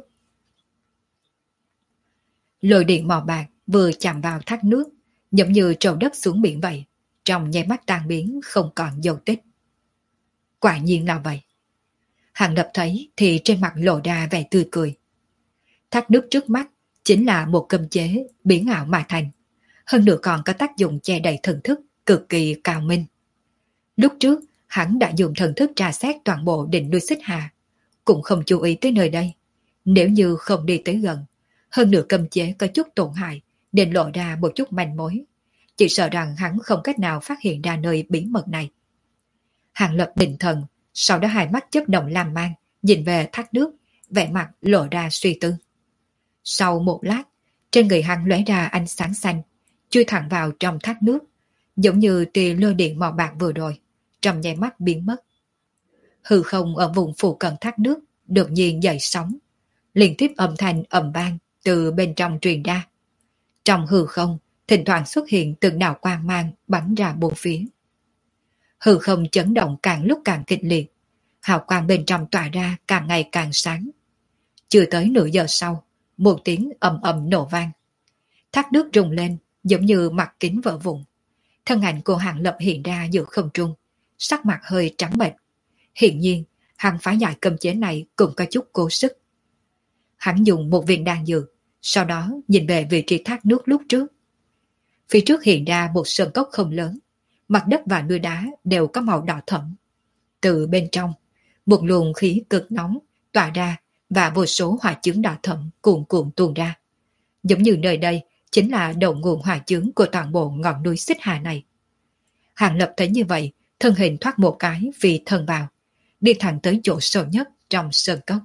Lôi điện màu bạc vừa chạm vào thác nước, giống như trầu đất xuống biển vậy, trong nháy mắt tan biến không còn dấu tích. Quả nhiên là vậy. Hàng Lập thấy thì trên mặt lộ ra vẻ tươi cười. Thác nước trước mắt chính là một cơm chế biến ảo mà thành, hơn nữa còn có tác dụng che đậy thần thức cực kỳ cao minh. Lúc trước hắn đã dùng thần thức tra xét toàn bộ đỉnh núi Xích Hà, cũng không chú ý tới nơi đây. Nếu như không đi tới gần, hơn nữa cơm chế có chút tổn hại nên lộ ra một chút manh mối, chỉ sợ rằng hắn không cách nào phát hiện ra nơi bí mật này. Hàng Lập định thần, sau đó hai mắt chớp động lam mang, nhìn về thác nước, vẻ mặt lộ ra suy tư. Sau một lát, trên người hắn lóe ra ánh sáng xanh, chui thẳng vào trong thác nước, giống như tia lôi điện màu bạc vừa rồi, trong nháy mắt biến mất. Hư không ở vùng phụ cận thác nước đột nhiên dậy sóng, liên tiếp âm thanh ầm vang từ bên trong truyền ra. Trong hư không, thỉnh thoảng xuất hiện từng đạo quang mang bắn ra bốn phía. Hư không chấn động càng lúc càng kịch liệt, hào quang bên trong tỏa ra càng ngày càng sáng. Chưa tới nửa giờ sau, một tiếng ầm ầm nổ vang. Thác nước rung lên giống như mặt kính vỡ vụn. Thân ảnh của Hàng Lập hiện ra giữa không trung, sắc mặt hơi trắng bệch. Hiển nhiên, hắn phá giải cấm chế này cũng có chút cố sức. Hắn dùng một viên đan dược, sau đó nhìn về vị trí thác nước lúc trước. Phía trước hiện ra một sơn cốc không lớn, mặt đất và núi đá đều có màu đỏ thẫm. Từ bên trong, một luồng khí cực nóng tỏa ra và vô số hỏa chướng đỏ thẫm cuồn cuộn tuôn ra. Giống như nơi đây chính là đầu nguồn hỏa chướng của toàn bộ ngọn núi Xích Hà này. Hàng Lập thấy như vậy, thân hình thoát một cái vì thân vào, đi thẳng tới chỗ sâu nhất trong sơn cốc.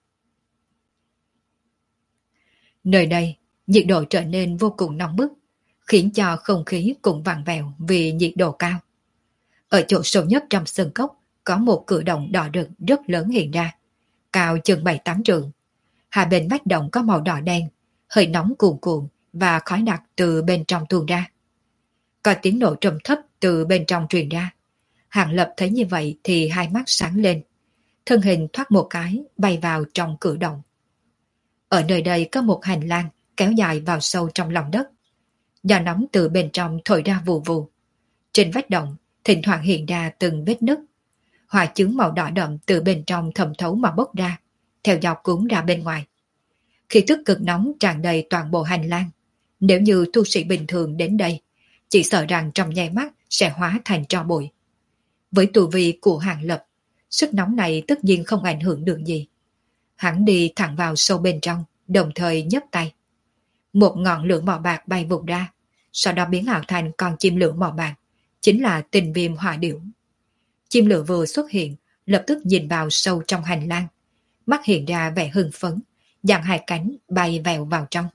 Nơi đây, nhiệt độ trở nên vô cùng nóng bức, khiến cho không khí cũng vặn vẹo vì nhiệt độ cao. Ở chỗ sâu nhất trong sơn cốc có một cửa động đỏ rực rất lớn hiện ra, cao chừng 7-8 trượng. Hai bên vách động có màu đỏ đen, hơi nóng cuồn cuộn và khói đặc từ bên trong tuôn ra. Có tiếng nổ trầm thấp từ bên trong truyền ra. Hàng Lập thấy như vậy thì hai mắt sáng lên, thân hình thoát một cái bay vào trong cửa động. Ở nơi đây có một hành lang kéo dài vào sâu trong lòng đất. Gió nóng từ bên trong thổi ra vù vù. Trên vách động thỉnh thoảng hiện ra từng vết nứt. Hỏa chướng màu đỏ đậm từ bên trong thẩm thấu mà bốc ra, theo dọc cuốn ra bên ngoài. Khí tức cực nóng tràn đầy toàn bộ hành lang. Nếu như tu sĩ bình thường đến đây, chỉ sợ rằng trong nháy mắt sẽ hóa thành tro bụi. Với tu vi của Hàng Lập, sức nóng này tất nhiên không ảnh hưởng được gì. Hắn đi thẳng vào sâu bên trong, đồng thời nhấc tay. Một ngọn lửa màu bạc bay vụt ra, sau đó biến ảo thành con chim lửa màu bạc, chính là Tình Viêm Hỏa Điểu. Chim lửa vừa xuất hiện, lập tức nhìn vào sâu trong hành lang, mắt hiện ra vẻ hưng phấn, dang hai cánh bay vèo vào trong.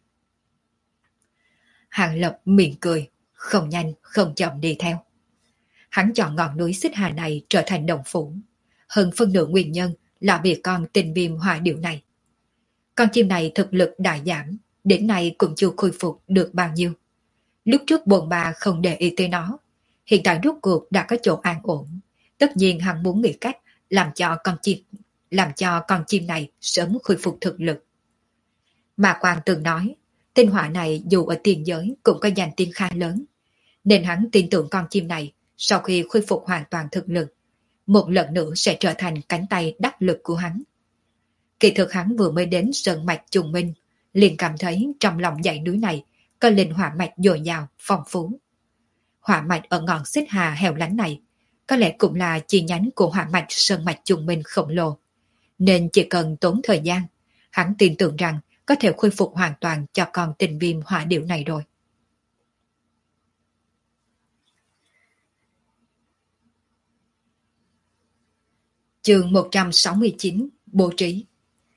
Hàng Lập mỉm cười, không nhanh không chậm đi theo. Hắn chọn ngọn núi Xích Hà này trở thành động phủ, hơn phân nửa nguyên nhân là vì con Tình Viêm Hỏa Điểu này. Con chim này thực lực đại giảm, đến nay cũng chưa khôi phục được bao nhiêu. Lúc trước bồn bà không để ý tới nó, hiện tại rốt cuộc đã có chỗ an ổn. Tất nhiên hắn muốn nghĩ cách làm cho con chim này sớm khôi phục thực lực. Mà Quang từng nói, tinh hỏa này dù ở tiền giới cũng có danh tiếng khá lớn, nên hắn tin tưởng con chim này sau khi khôi phục hoàn toàn thực lực, một lần nữa sẽ trở thành cánh tay đắc lực của hắn. Kỳ thực hắn vừa mới đến sơn mạch Trùng Minh, liền cảm thấy trong lòng dãy núi này có linh hỏa mạch dồi dào, phong phú. Hỏa mạch ở ngọn Xích Hà hẻo lánh này, có lẽ cũng là chi nhánh của hỏa mạch sơn mạch trung minh khổng lồ, nên chỉ cần tốn thời gian, hắn tin tưởng rằng có thể khôi phục hoàn toàn cho con tinh viêm hỏa điểu này rồi. Chương 169: Bố trí.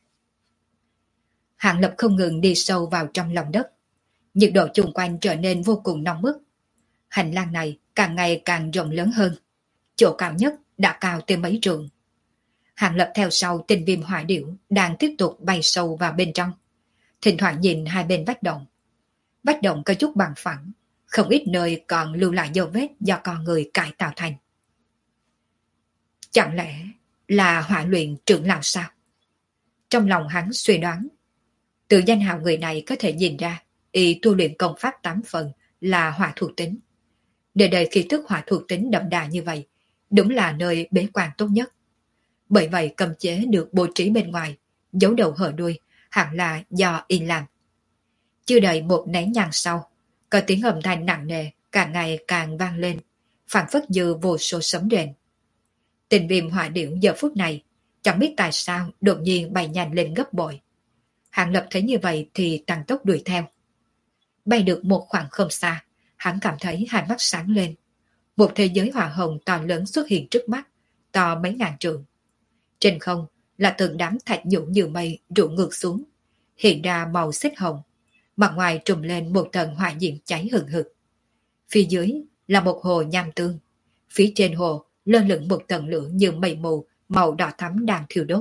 Hạng Lập không ngừng đi sâu vào trong lòng đất. Nhiệt độ xung quanh trở nên vô cùng nóng bức. Hành lang này càng ngày càng rộng lớn hơn. Chỗ cao nhất đã cao tới mấy trượng. Hạng Lập theo sau tinh viêm hỏa điểu đang tiếp tục bay sâu vào bên trong. Thỉnh thoảng nhìn hai bên vách động. Vách động có chút bằng phẳng, không ít nơi còn lưu lại dấu vết do con người cải tạo thành. Chẳng lẽ là hỏa luyện trưởng lão sao? Trong lòng hắn suy đoán. Từ danh hào người này có thể nhìn ra y tu luyện công pháp 8 phần là hỏa thuộc tính. Để đời khí tức hỏa thuộc tính đậm đà như vậy, đúng là nơi bế quan tốt nhất. Bởi vậy cầm chế được bố trí bên ngoài, giấu đầu hở đuôi, hẳn là do y làm. Chưa đợi một nén nhang sau, có tiếng âm thanh nặng nề càng ngày càng vang lên, phảng phất như vô số sấm rền. Tình viêm hỏa điểu giờ phút này, chẳng biết tại sao đột nhiên bay nhanh lên gấp bội. Hạng Lập thấy như vậy thì tăng tốc đuổi theo. Bay được một khoảng không xa, hắn cảm thấy hai mắt sáng lên. Một thế giới hỏa hồng to lớn xuất hiện trước mắt, to mấy ngàn trượng. Trên không là từng đám thạch nhũ như mây rụ ngược xuống, hiện ra màu xích hồng. Mặt ngoài trùm lên một tầng hỏa diễm cháy hừng hực. Phía dưới là một hồ nham tương. Phía trên hồ lơ lửng một tầng lửa như mây mù màu đỏ thắm đang thiêu đốt.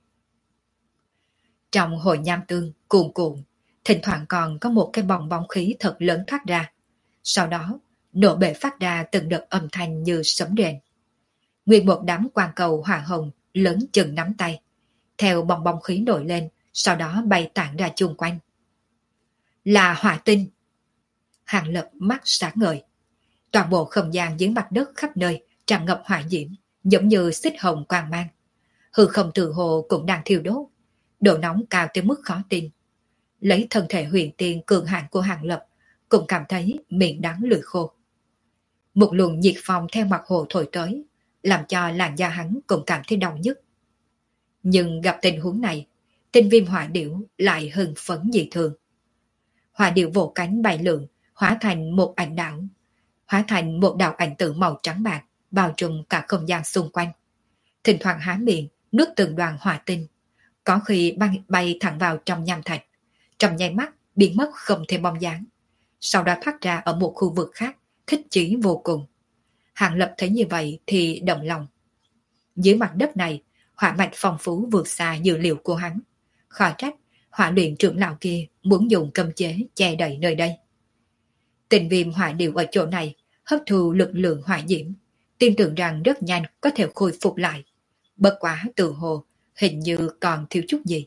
Trong hồ nham tương cuồn cuộn, thỉnh thoảng còn có một cái bong bóng khí thật lớn thoát ra. Sau đó, nổ bể phát ra từng đợt âm thanh như sấm rền. Nguyên một đám quang cầu hỏa hồng lớn chừng nắm tay, theo bong bóng khí nổi lên, sau đó bay tản ra chung quanh. Là hỏa tinh. Hạng Lập mắt sáng ngời. Toàn bộ không gian dưới mặt đất khắp nơi tràn ngập hỏa diễm, giống như xích hồng quang mang. Hư không từ hồ cũng đang thiêu đốt, độ nóng cao tới mức khó tin. Lấy thân thể huyền tiên cường hãn của Hạng Lập, cũng cảm thấy miệng đắng lưỡi khô. Một luồng nhiệt phong theo mặt hồ thổi tới, làm cho làn da hắn cũng cảm thấy đau nhức. Nhưng gặp tình huống này, tinh viêm hỏa điểu lại hưng phấn dị thường. Hỏa điểu vỗ cánh bay lượn, hóa thành một ảnh đảo, hóa thành một đạo ảnh tử màu trắng bạc, bao trùm cả không gian xung quanh. Thỉnh thoảng há miệng, nuốt từng đoàn hỏa tinh, có khi bay thẳng vào trong nham thạch, trong nháy mắt biến mất không thêm bóng dáng. Sau đó thoát ra ở một khu vực khác, thích chí vô cùng. Hạng Lập thấy như vậy thì động lòng. Dưới mặt đất này, hỏa mạch phong phú vượt xa dữ liệu của hắn. Khó trách, hỏa luyện trưởng lão kia muốn dùng cấm chế che đậy nơi đây. Tình viêm hỏa điểu ở chỗ này hấp thu lực lượng hỏa diễm, tin tưởng rằng rất nhanh có thể khôi phục lại. Bất quá từ hồ, hình như còn thiếu chút gì.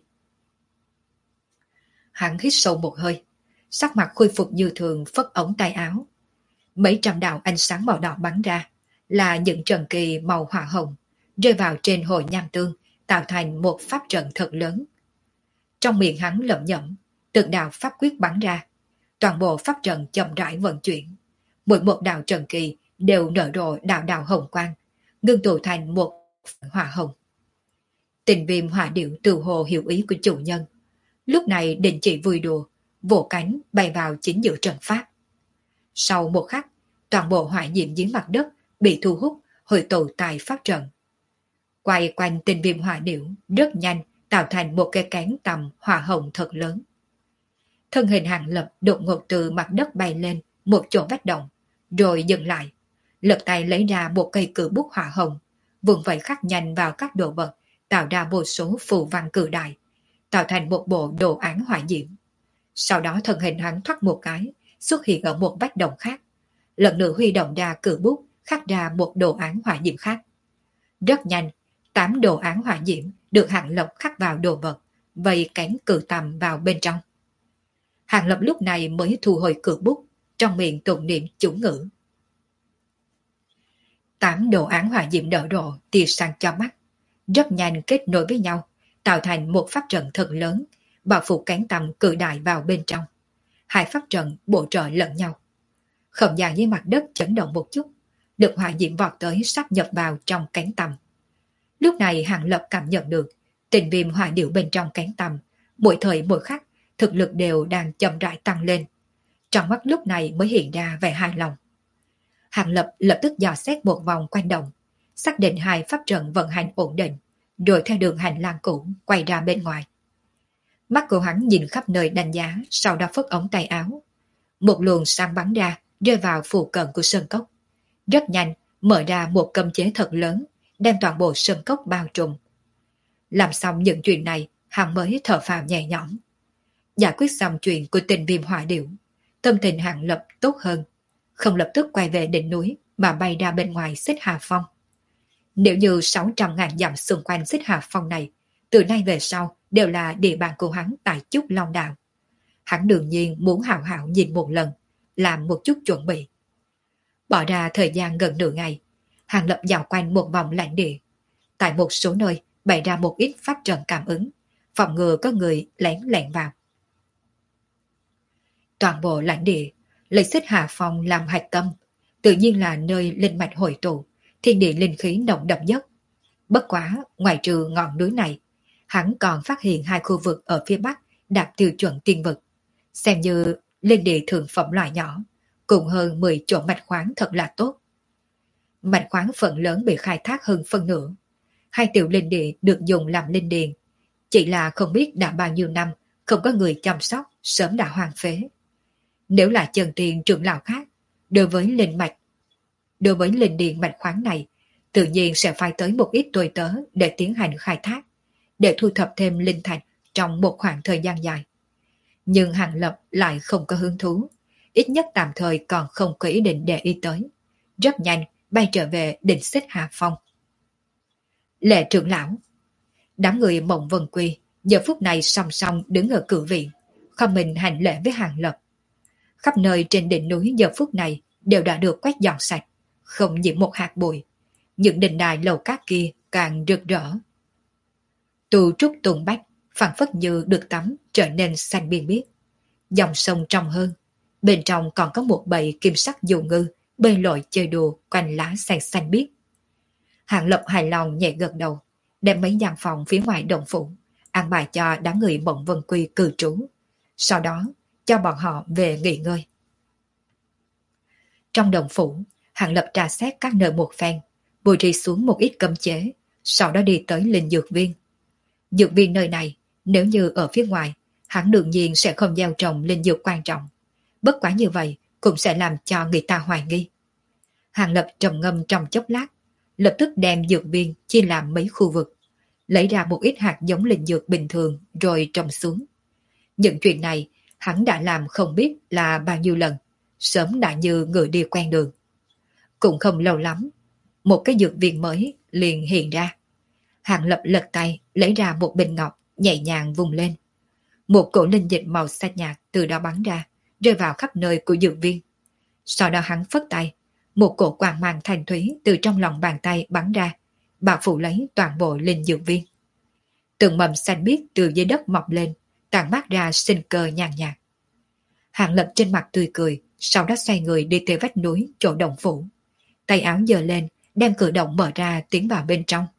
Hắn hít sâu một hơi, sắc mặt khôi phục như thường, phất ống tay áo. Mấy trăm đạo ánh sáng màu đỏ bắn ra, là những trận kỳ màu hỏa hồng, rơi vào trên hồ nham tương, tạo thành một pháp trận thật lớn. Trong miệng hắn lẩm nhẩm, từng đạo pháp quyết bắn ra, toàn bộ pháp trận chậm rãi vận chuyển. Mỗi một đạo trận kỳ đều nở rộ đạo đạo hồng quang, ngưng tụ thành một hỏa hồng. Tình viêm hỏa điểu từ hồ hiểu ý của chủ nhân, lúc này đình chỉ vui đùa, vỗ cánh bay vào chính giữa trận pháp. Sau một khắc, toàn bộ hỏa diễm dưới mặt đất bị thu hút, hội tụ tại pháp trận. Quay quanh tình viêm hỏa điểu rất nhanh, tạo thành một cái cánh tầm hỏa hồng thật lớn. Thân hình Hạng Lập đột ngột từ mặt đất bay lên một chỗ vách động, rồi dừng lại, lật tay lấy ra một cây cử bút hỏa hồng, vùng vẫy khắc nhanh vào các đồ vật, tạo ra vô số phù văn cử đại, tạo thành một bộ đồ án hỏa diễm. Sau đó thân hình hắn thoát một cái, xuất hiện ở một vách động khác, lần nữa huy động ra cử bút khắc ra một đồ án hỏa diễm khác. Rất nhanh, 8 đồ án hỏa diễm được Hạng Lập khắc vào đồ vật, vây cánh cử tầm vào bên trong. Hạng Lập lúc này mới thu hồi cử bút, trong miệng tụng niệm chú ngữ. 8 đồ án hỏa diễm nở rộ tia sáng cho mắt, rất nhanh kết nối với nhau, tạo thành một pháp trận thật lớn, bao phủ cánh tầm cử đại vào bên trong. Hai pháp trận bổ trợ lẫn nhau. Không gian dưới mặt đất chấn động một chút, Lực hỏa diễm vọt tới sắp nhập vào trong cánh tầm. Lúc này Hàng Lập cảm nhận được tình viêm hỏa điệu bên trong cánh tầm, mỗi thời mỗi khắc thực lực đều đang chậm rãi tăng lên. Trong mắt lúc này mới hiện ra vẻ hài lòng. Hàng Lập lập tức dò xét một vòng quanh động, xác định hai pháp trận vận hành ổn định, rồi theo đường hành lang cũ quay ra bên ngoài. Mắt của hắn nhìn khắp nơi đánh giá, sau đó phất ống tay áo. Một luồng sáng bắn ra, rơi vào phụ cận của sơn cốc. Rất nhanh, mở ra một cấm chế thật lớn, đem toàn bộ sơn cốc bao trùm. Làm xong những chuyện này, hắn mới thở phào nhẹ nhõm. Giải quyết xong chuyện của tình viêm hỏa điểu, tâm tình Hàng Lập tốt hơn, không lập tức quay về đỉnh núi mà bay ra bên ngoài Xích Hà Phong. Nếu như 600.000 dặm xung quanh Xích Hà Phong này, từ nay về sau đều là địa bàn của hắn tại Trúc Long Đạo. Hắn đương nhiên muốn hào hào nhìn một lần, làm một chút chuẩn bị. Bỏ ra thời gian gần nửa ngày, Hàng Lập dạo quanh một vòng lãnh địa. Tại một số nơi bày ra một ít pháp trận cảm ứng, phòng ngừa có người lén lẻn vào. Toàn bộ lãnh địa lấy Xích Hà Phong làm hạch tâm, tự nhiên là nơi linh mạch hội tụ, thiên địa linh khí nồng đậm nhất. Bất quá, ngoài trừ ngọn núi này, hắn còn phát hiện hai khu vực ở phía bắc đạt tiêu chuẩn tiên vực, xem như linh địa thượng phẩm loại nhỏ, cùng hơn 10 chỗ mạch khoáng thật là tốt. Mạch khoáng phần lớn bị khai thác hơn phân nửa. Hai tiểu linh địa được dùng làm linh điền, chỉ là không biết đã bao nhiêu năm không có người chăm sóc, sớm đã hoang phế. Nếu là chân tiền trưởng lão khác, đối với linh điền mạch khoáng này, tự nhiên sẽ phải tới một ít tôi tớ để tiến hành khai thác, để thu thập thêm linh thạch trong một khoảng thời gian dài. Nhưng Hàng Lập lại không có hứng thú, ít nhất tạm thời còn không có ý định để ý tới. Rất nhanh bay trở về đỉnh Xích Hà Phong. Lệ trưởng lão, đám người Mộng Vân Quy giờ phút này song song đứng ở cử viện, không mình hành lễ với Hàng Lập. Khắp nơi trên đỉnh núi giờ phút này đều đã được quét dọn sạch, không nhiễm một hạt bụi. Những đình đài lầu cát kia càng rực rỡ. Tu trúc tùng bách, phảng phất như được tắm trở nên xanh biên biếc. Dòng sông trong hơn, bên trong còn có một bầy kim sắc dù ngư bơi lội chơi đùa quanh lá xanh xanh biếc. Hàng Lập hài lòng nhẹ gật đầu, đem mấy gian phòng phía ngoài động phủ an bài cho đám người Mộng Vân Quy cư trú, sau đó cho bọn họ về nghỉ ngơi. Trong động phủ, Hàng Lập trà xét các nơi một phen, bố trí xuống một ít cấm chế, sau đó đi tới linh dược viên. Dược viên nơi này, nếu như ở phía ngoài, hắn đương nhiên sẽ không gieo trồng linh dược quan trọng. Bất quá như vậy cũng sẽ làm cho người ta hoài nghi. Hàng Lập trầm ngâm trong chốc lát, lập tức đem dược viên chia làm mấy khu vực, lấy ra một ít hạt giống linh dược bình thường rồi trồng xuống. Những chuyện này hắn đã làm không biết là bao nhiêu lần, sớm đã như người đi quen đường. Cũng không lâu lắm, một cái dược viên mới liền hiện ra. Hàng Lập lật tay lấy ra một bình ngọc, nhẹ nhàng vùng lên. Một cổ linh dịch màu xanh nhạt từ đó bắn ra, rơi vào khắp nơi của dược viên. Sau đó hắn phất tay, một cổ quang mang thanh thúy từ trong lòng bàn tay bắn ra, bao phủ lấy toàn bộ linh dược viên. Từng mầm xanh biếc từ dưới đất mọc lên, tản mát ra sinh cơ nhàn nhạt. Hàng Lập trên mặt tươi cười, sau đó xoay người đi tới vách núi chỗ động phủ. Tay áo giơ lên, đem cửa động mở ra tiến vào bên trong.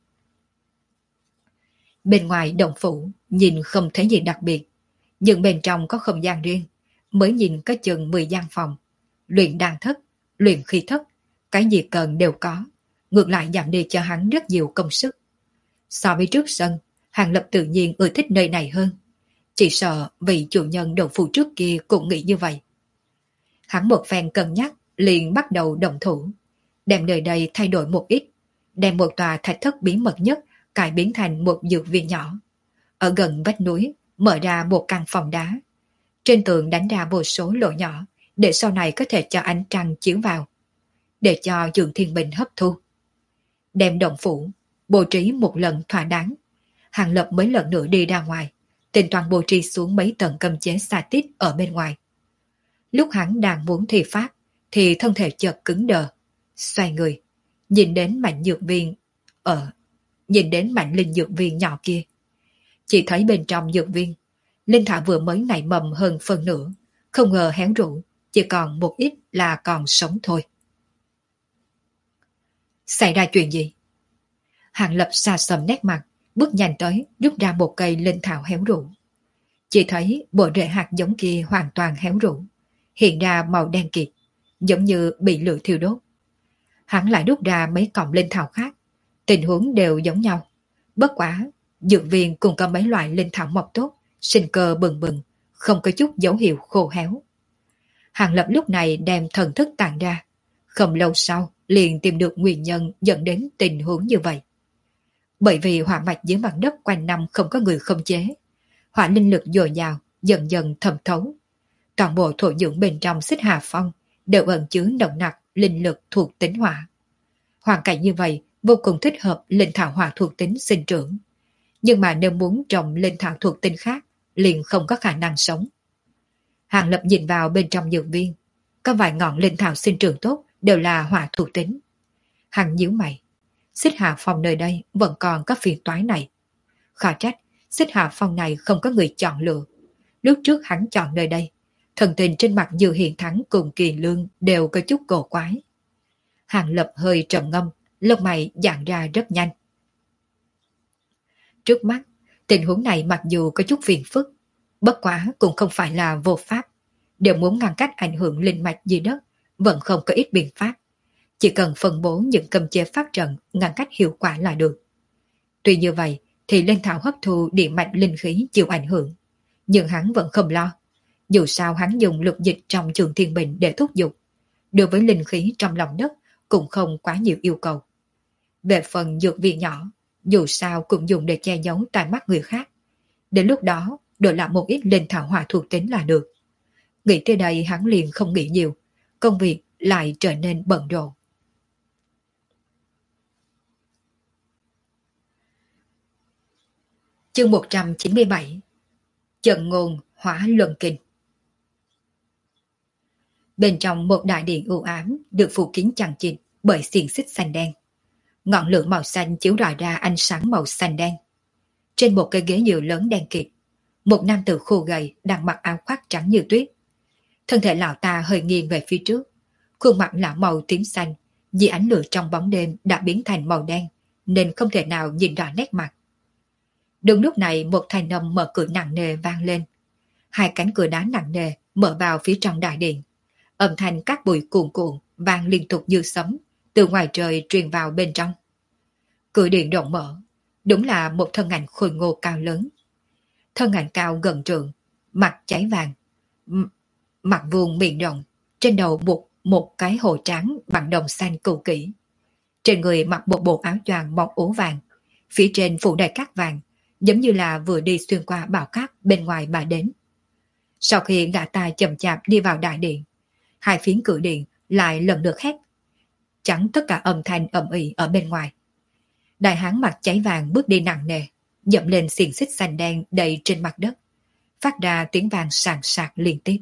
Bên ngoài động phủ, nhìn không thấy gì đặc biệt, nhưng bên trong có không gian riêng, mới nhìn có chừng 10 gian phòng. Luyện đan thất, luyện khí thất, cái gì cần đều có, ngược lại giảm đi cho hắn rất nhiều công sức. So với trước sân, Hàng Lập tự nhiên ưa thích nơi này hơn. Chỉ sợ vị chủ nhân động phủ trước kia cũng nghĩ như vậy. Hắn một phen cân nhắc, liền bắt đầu động thủ, đem nơi đây thay đổi một ít, đem một tòa thạch thất bí mật nhất cải biến thành một dược viên nhỏ. Ở gần vách núi, mở ra một căn phòng đá. Trên tường đánh ra vô số lỗ nhỏ, để sau này có thể cho ánh trăng chiếu vào, để cho Dương Thiên Bình hấp thu. Đem động phủ, bố trí một lần thỏa đáng. Hàng Lập mới lần nữa đi ra ngoài, tính toán bố trí xuống mấy tầng cấm chế xa tít ở bên ngoài. Lúc hắn đang muốn thi pháp, thì thân thể chợt cứng đờ, xoay người, nhìn đến mảnh linh dược viên nhỏ kia. Chỉ thấy bên trong dược viên, linh thảo vừa mới nảy mầm hơn phần nửa, không ngờ héo rũ, chỉ còn một ít là còn sống thôi. Xảy ra chuyện gì? Hàng Lập xa sầm nét mặt, bước nhanh tới, rút ra một cây linh thảo héo rũ. Chỉ thấy bộ rễ hạt giống kia hoàn toàn héo rũ, hiện ra màu đen kịt, giống như bị lửa thiêu đốt. Hắn lại rút ra mấy cọng linh thảo khác, tình huống đều giống nhau. Bất quá, dược viên cũng có mấy loại linh thảo mọc tốt, sinh cơ bừng bừng, không có chút dấu hiệu khô héo. Hàng Lập lúc này đem thần thức tản ra, không lâu sau liền tìm được nguyên nhân dẫn đến tình huống như vậy. Bởi vì hỏa mạch dưới mặt đất quanh năm không có người khống chế, hỏa linh lực dồi dào dần dần thẩm thấu. Toàn bộ thổ dưỡng bên trong Xích Hà Phong đều ẩn chứa nồng nặc linh lực thuộc tính hỏa. Hoàn cảnh như vậy vô cùng thích hợp linh thảo hỏa thuộc tính sinh trưởng. Nhưng mà nếu muốn trồng linh thảo thuộc tính khác, liền không có khả năng sống. Hàng Lập nhìn vào bên trong dược viên, có vài ngọn linh thảo sinh trưởng tốt đều là hỏa thuộc tính. Hắn nhíu mày, Xích Hà Phong nơi đây vẫn còn có phiền toái này. Khó trách, Xích Hà Phong này không có người chọn lựa. Lúc trước hắn chọn nơi đây, thần tình trên mặt Dư Hiền Thắng cùng Kỳ Lương đều có chút cổ quái. Hàng Lập hơi trầm ngâm, lông mày giãn ra rất nhanh. Trước mắt, tình huống này mặc dù có chút phiền phức, bất quá cũng không phải là vô pháp. Đều muốn ngăn cách ảnh hưởng linh mạch dưới đất, vẫn không có ít biện pháp. Chỉ cần phân bố những cấm chế pháp trận ngăn cách hiệu quả là được. Tuy như vậy, thì linh thảo hấp thu điện mạch linh khí chịu ảnh hưởng. Nhưng hắn vẫn không lo. Dù sao hắn dùng lực dịch trong trường thiên bình để thúc giục. Đối với linh khí trong lòng đất cũng không quá nhiều yêu cầu. Về phần dược viên nhỏ, dù sao cũng dùng để che giấu tai mắt người khác. Đến lúc đó, đổi lại một ít linh thảo hỏa thuộc tính là được. Nghĩ tới đây hắn liền không nghĩ nhiều. Công việc lại trở nên bận rộn. Chương 197. Trận ngôn hỏa luân kinh. Bên trong một đại điện u ám được phủ kín chằng chịt bởi xiềng xích xanh đen. Ngọn lửa màu xanh chiếu rọi ra ánh sáng màu xanh đen. Trên một cái ghế nhựa lớn đen kịt, một nam tử khô gầy đang mặc áo khoác trắng như tuyết. Thân thể lão ta hơi nghiêng về phía trước, khuôn mặt lão màu tím xanh, vì ánh lửa trong bóng đêm đã biến thành màu đen, nên không thể nào nhìn rõ nét mặt. Đúng lúc này một thanh âm mở cửa nặng nề vang lên. Hai cánh cửa đá nặng nề mở vào phía trong đại điện. Âm thanh cát bụi cuồn cuộn vang liên tục như sấm từ ngoài trời truyền vào bên trong. Cửa điện rộng mở, đúng là một thân ảnh khôi ngô cao lớn. Thân ảnh cao gần trượng, mặt cháy vàng, mặt vuông miệng rộng, trên đầu buộc một cái hồ trắng bằng đồng xanh cũ kỹ. Trên người mặc một bộ áo choàng màu ố vàng, phía trên phủ đầy cát vàng, giống như là vừa đi xuyên qua bão cát bên ngoài mà đến. Sau khi gã ta chậm chạp đi vào đại điện, hai phiến cửa điện lại lần lượt hét, chắn tất cả âm thanh ầm ĩ ở bên ngoài. Đại hán mặt cháy vàng bước đi nặng nề, dậm lên xiềng xích xanh đen đầy trên mặt đất, phát ra tiếng vang sàn sạc liên tiếp.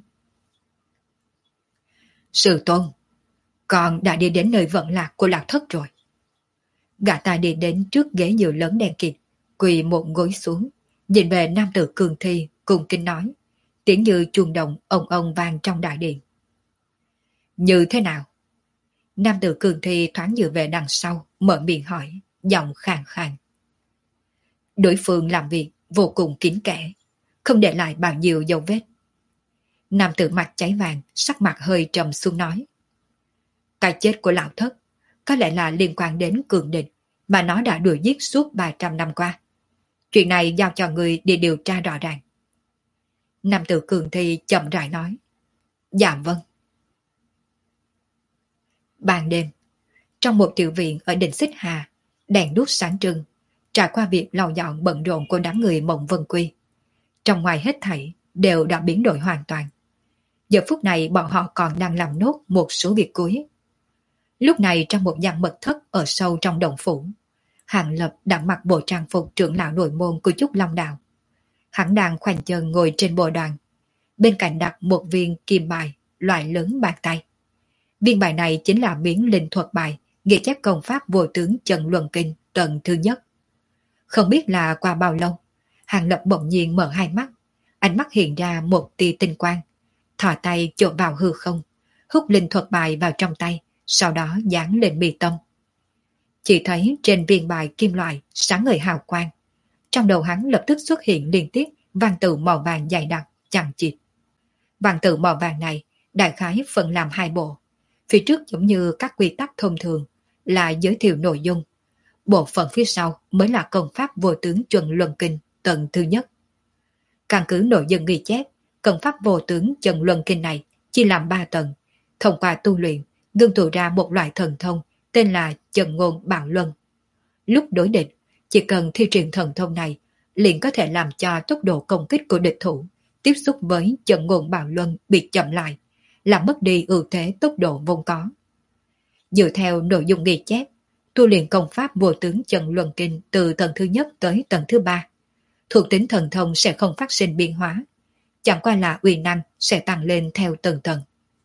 Sư tôn, con đã đi đến nơi vận lạc của lạc thất rồi. Gã ta đi đến trước ghế nhựa lớn đen kịt, quỳ một gối xuống, nhìn về nam tử cường thi cùng kính nói, tiếng như chuông đồng ông vang trong đại điện. Như thế nào? Nam tử cường thi thoáng dựa về đằng sau, mở miệng hỏi, giọng khàn khàn. Đối phương làm việc vô cùng kín kẽ, không để lại bao nhiêu dấu vết. Nam tử mặt cháy vàng, sắc mặt hơi trầm xuống nói. Cái chết của lão thất có lẽ là liên quan đến cường địch mà nó đã đuổi giết suốt 300 năm qua. Chuyện này giao cho người đi điều tra rõ ràng. Nam tử cường thi chậm rãi nói. Dạ vâng. Ban đêm, trong một tiểu viện ở đỉnh Xích Hà, đèn đuốc sáng trưng, trải qua việc lau dọn bận rộn của đám người Mộng Vân Quy. Trong ngoài hết thảy đều đã biến đổi hoàn toàn. Giờ phút này bọn họ còn đang làm nốt một số việc cuối. Lúc này trong một gian mật thất ở sâu trong động phủ, Hàng Lập đã mặc bộ trang phục trưởng lão nội môn của Trúc Long Đạo. Hắn đang khoanh chân ngồi trên bồ đoàn, bên cạnh đặt một viên kim bài loại lớn bàn tay. Viên bài này chính là miếng linh thuật bài ghi chép công pháp vô tướng Chân Luân Kinh tầng thứ nhất. Không biết là qua bao lâu, Hàng Lập bỗng nhiên mở hai mắt, ánh mắt hiện ra một tia tinh quang, thò tay chộp vào hư không, hút linh thuật bài vào trong tay, sau đó dán lên mi tâm. Chỉ thấy trên viên bài kim loại sáng ngời hào quang. Trong đầu hắn lập tức xuất hiện liên tiếp văn tự màu vàng dày đặc, chằng chịt. Văn tự màu vàng này đại khái phân làm hai bộ. Phía trước giống như các quy tắc thông thường là giới thiệu nội dung. Bộ phận phía sau mới là công pháp vô tướng chuẩn luân kinh tầng thứ nhất. Căn cứ nội dung ghi chép, công pháp vô tướng chân luân kinh này chia làm 3 tầng. Thông qua tu luyện, ngưng tụ ra một loại thần thông tên là chân ngôn bạo luân. Lúc đối địch, chỉ cần thi triển thần thông này, liền có thể làm cho tốc độ công kích của địch thủ tiếp xúc với chân ngôn bạo luân bị chậm lại, làm mất đi ưu thế tốc độ vốn có. Dựa theo nội dung ghi chép, tu luyện công pháp vô tướng chân luân kinh từ tầng thứ nhất tới tầng thứ 3, thuộc tính thần thông sẽ không phát sinh biến hóa, chẳng qua là uy năng sẽ tăng lên theo từng tầng.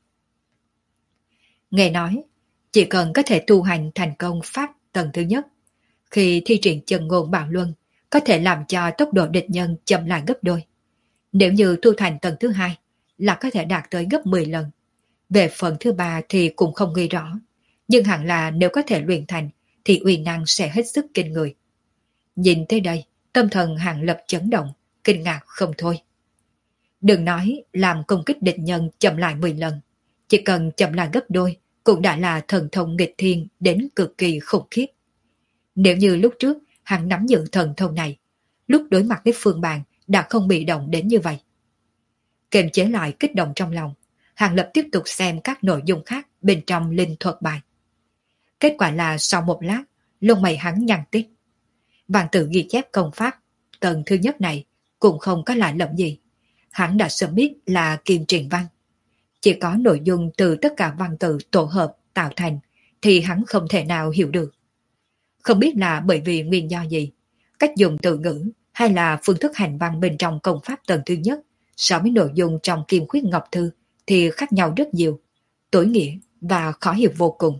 Nghe nói, chỉ cần có thể tu hành thành công pháp tầng thứ nhất, khi thi triển chân ngôn bạo luân, có thể làm cho tốc độ địch nhân chậm lại gấp đôi. Nếu như tu thành tầng thứ 2, là có thể đạt tới gấp 10 lần. Về phần thứ 3 thì cũng không ghi rõ, nhưng hẳn là nếu có thể luyện thành thì uy năng sẽ hết sức kinh người. Nhìn tới đây, tâm thần Hàng Lập chấn động, kinh ngạc không thôi. Đừng nói làm công kích địch nhân chậm lại 10 lần, chỉ cần chậm lại gấp đôi cũng đã là thần thông nghịch thiên đến cực kỳ khủng khiếp. Nếu như lúc trước hắn nắm giữ thần thông này, lúc đối mặt với Phương Bàn đã không bị động đến như vậy. Kiềm chế lại kích động trong lòng, Hàng Lập tiếp tục xem các nội dung khác bên trong linh thuật bài. Kết quả là sau một lát, lông mày hắn nhăn tít. Vạn tự ghi chép công pháp tầng thứ nhất này cũng không có lạ lẫm gì. Hắn đã sớm biết là kim truyền văn. Chỉ có nội dung từ tất cả văn tự tổ hợp tạo thành thì hắn không thể nào hiểu được. Không biết là bởi vì nguyên do gì, cách dùng từ ngữ hay là phương thức hành văn bên trong công pháp tầng thứ nhất so với nội dung trong Kim Khuyết Ngọc Thư thì khác nhau rất nhiều, tối nghĩa và khó hiểu vô cùng.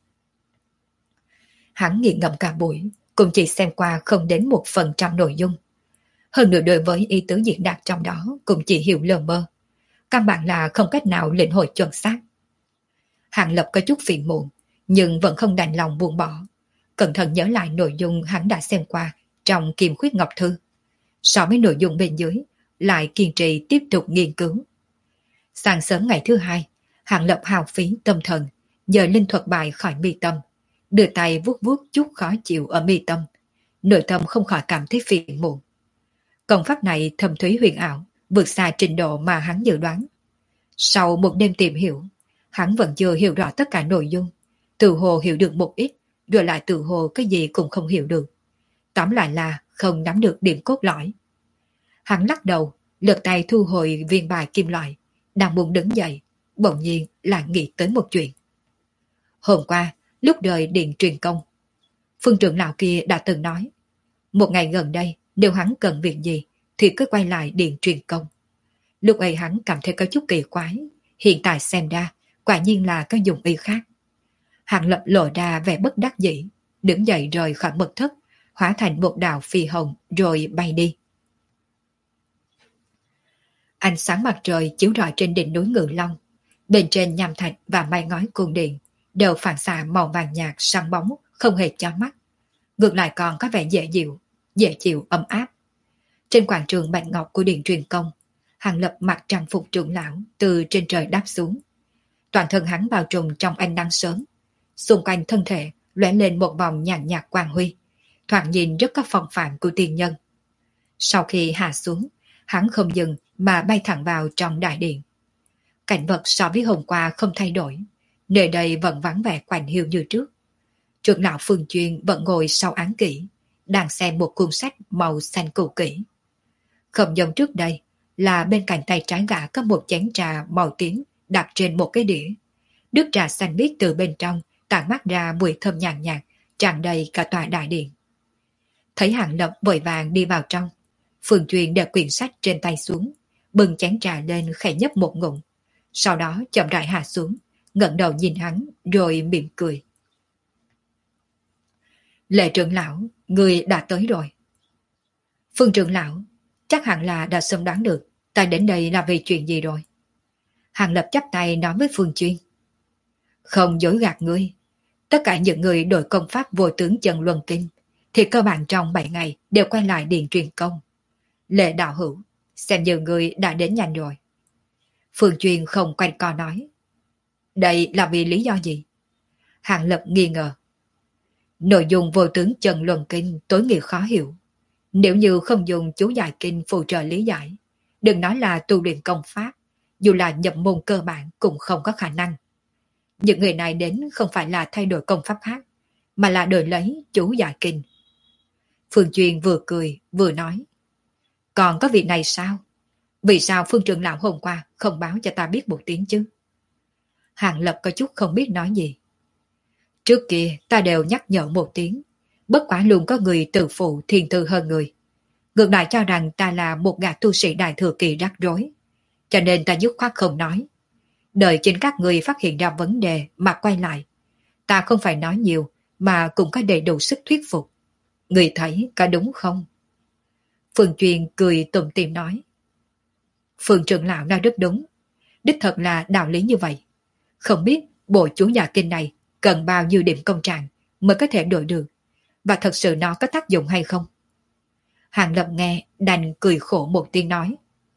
Hắn nghiền ngẫm cả buổi, cũng chỉ xem qua không đến 1% nội dung. Hơn nữa đối với ý tứ diễn đạt trong đó cũng chỉ hiểu lờ mơ, căn bản là không cách nào lĩnh hội chuẩn xác. Hàng Lập có chút phiền muộn, nhưng vẫn không đành lòng buông bỏ. Cẩn thận nhớ lại nội dung hắn đã xem qua trong Kim Khuyết Ngọc Thư. So với nội dung bên dưới, lại kiên trì tiếp tục nghiên cứu. Sáng sớm ngày thứ 2, Hàng Lập hao phí tâm thần, dời linh thuật bài khỏi mi tâm, đưa tay vuốt vuốt chút khó chịu ở mi tâm, nội tâm không khỏi cảm thấy phiền muộn. Công pháp này thâm thúy huyền ảo, vượt xa trình độ mà hắn dự đoán. Sau một đêm tìm hiểu, hắn vẫn chưa hiểu rõ tất cả nội dung, tự hồ hiểu được một ít, rồi lại tự hồ cái gì cũng không hiểu được. Tóm lại là không nắm được điểm cốt lõi. Hắn lắc đầu, lật tay thu hồi viên bài kim loại, đang muốn đứng dậy, bỗng nhiên lại nghĩ tới một chuyện. Hôm qua, lúc đời điện truyền công, Phương trưởng lão kia đã từng nói, một ngày gần đây nếu hắn cần việc gì thì cứ quay lại điện truyền công. Lúc ấy hắn cảm thấy có chút kỳ quái, hiện tại xem ra quả nhiên là có dụng ý khác. Hàng Lập lộ ra vẻ bất đắc dĩ, đứng dậy rời khỏi mật thất, hóa thành một đạo phi hồng rồi bay đi. Ánh sáng mặt trời chiếu rọi trên đỉnh núi Ngự Long, bên trên nham thạch và mái ngói cung điện đều phản xạ màu vàng nhạt sáng bóng, không hề chói mắt, ngược lại còn có vẻ dễ chịu ấm áp. Trên quảng trường bạch ngọc của điện truyền công, Hàng Lập mặc trang phục trưởng lão từ trên trời đáp xuống. Toàn thân hắn bao trùm trong ánh nắng sớm, xung quanh thân thể lóe lên một vòng nhàn nhạt quang huy, thoạt nhìn rất có phong phạm của tiên nhân. Sau khi hạ xuống, hắn không dừng mà bay thẳng vào trong đại điện. Cảnh vật so với hôm qua không thay đổi, nơi đây vẫn vắng vẻ quạnh hiu như trước. Trưởng lão Phương Chuyên vẫn ngồi sau án kỹ, đang xem một cuốn sách màu xanh cũ kỹ. Không giống trước đây là bên cạnh tay trái gã có một chén trà màu tím đặt trên một cái đĩa. Nước trà xanh biếc từ bên trong tản mát ra mùi thơm nhàn nhạt, tràn đầy cả tòa đại điện. Thấy Hàng Lập vội vàng đi vào trong, Phương Chuyên để quyển sách trên tay xuống, bưng chén trà lên khẽ nhấp một ngụm, sau đó chậm rãi hạ xuống, ngẩng đầu nhìn hắn rồi mỉm cười. Lệ trưởng lão, người đã tới rồi. Phương trưởng lão, chắc hẳn là đã sớm đoán được ta đến đây là vì chuyện gì rồi. Hàng Lập chắp tay nói với Phương Chuyên. Không dối gạt ngươi, Tất cả những người đội công pháp vô tướng chân luân kinh thì cơ bản trong 7 ngày đều quay lại điện truyền công. Lệ đạo hữu, xem như người đã đến nhanh rồi. Phương Chuyên không quanh co nói. Đây là vì lý do gì? Hàng Lập nghi ngờ. Nội dung vô tướng chân luân kinh tối nghĩa khó hiểu. Nếu như không dùng chú giải kinh phụ trợ lý giải, đừng nói là tu luyện công pháp, dù là nhập môn cơ bản cũng không có khả năng. Những người này đến không phải là thay đổi công pháp khác, mà là đổi lấy chú giải kinh. Phương Chuyên vừa cười vừa nói. Còn có việc này sao? Vì sao Phương trưởng lão hôm qua không báo cho ta biết một tiếng chứ? Hàng Lập có chút không biết nói gì. Trước kia ta đều nhắc nhở một tiếng, bất quả luôn có người tự phụ thiền thư hơn người. Ngược lại cho rằng ta là một gã tu sĩ đại thừa kỳ rắc rối, cho nên ta dứt khoát không nói. Đợi chính các người phát hiện ra vấn đề mà quay lại, ta không phải nói nhiều mà cũng có đầy đủ sức thuyết phục. Người thấy có đúng không? Phương Chuyên cười tủm tỉm nói. Phương trưởng lão nói rất đúng, đích thật là đạo lý như vậy. Không biết bộ chú giải kinh này cần bao nhiêu điểm công trạng mới có thể đổi được, và thật sự nó có tác dụng hay không? Hàng Lập nghe đành cười khổ một tiếng nói.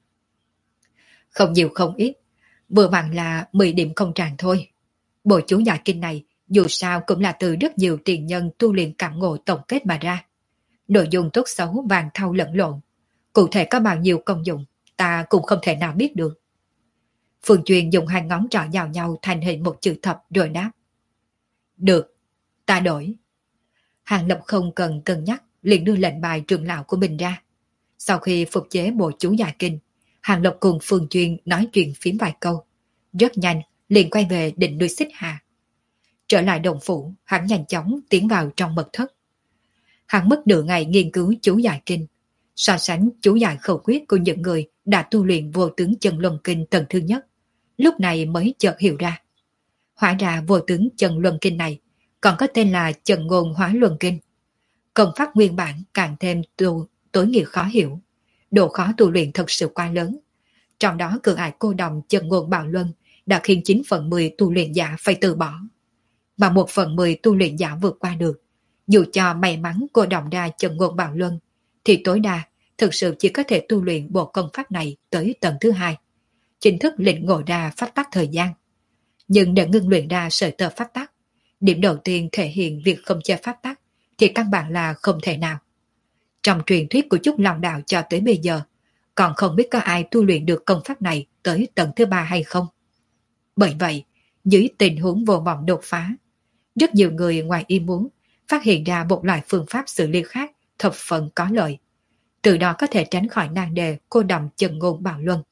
Không nhiều không ít, vừa vặn là 10 điểm công trạng thôi. Bộ chú giải kinh này dù sao cũng là từ rất nhiều tiền nhân tu luyện cảm ngộ tổng kết mà ra. Nội dung tốt xấu vàng thau lẫn lộn, cụ thể có bao nhiêu công dụng ta cũng không thể nào biết được. Phương Chuyên dùng hai ngón trỏ vào nhau thành hình một chữ thập rồi đáp. Được, ta đổi. Hàng Lập không cần cân nhắc, liền đưa lệnh bài trưởng lão của mình ra. Sau khi phục chế bộ chú giải kinh, Hàng Lập cùng Phương Chuyên nói chuyện phím vài câu. Rất nhanh, liền quay về định núi Xích Hà. Trở lại đồng phủ, hắn nhanh chóng tiến vào trong mật thất. Hắn mất nửa ngày nghiên cứu chú giải kinh, so sánh chú giải khẩu quyết của những người đã tu luyện vô tướng chân luân kinh tầng thứ nhất. Lúc này mới chợt hiểu ra. Hóa ra vô tướng chân luân kinh này còn có tên là chân ngôn hóa luân kinh. Công pháp nguyên bản càng thêm tối nghĩa khó hiểu, độ khó tu luyện thật sự quá lớn. Trong đó cường ải cô đồng chân ngôn bạo luân đã khiến 9/10 tu luyện giả phải từ bỏ. Mà 1/10 tu luyện giả vượt qua được, dù cho may mắn cô đồng ra chân ngôn bạo luân, thì tối đa thực sự chỉ có thể tu luyện bộ công pháp này tới tầng thứ 2, chính thức lĩnh ngộ ra pháp tắc thời gian. Nhưng để ngưng luyện ra sợi tơ pháp tắc, điểm đầu tiên thể hiện việc không che pháp tắc thì căn bản là không thể nào. Trong truyền thuyết của Trúc Long Đạo cho tới bây giờ, còn không biết có ai tu luyện được công pháp này tới tầng thứ 3 hay không. Bởi vậy, dưới tình huống vô vọng đột phá, rất nhiều người ngoài ý muốn phát hiện ra một loại phương pháp xử lý khác thập phần có lợi, từ đó có thể tránh khỏi nan đề cô đồng chân ngôn bạo luân.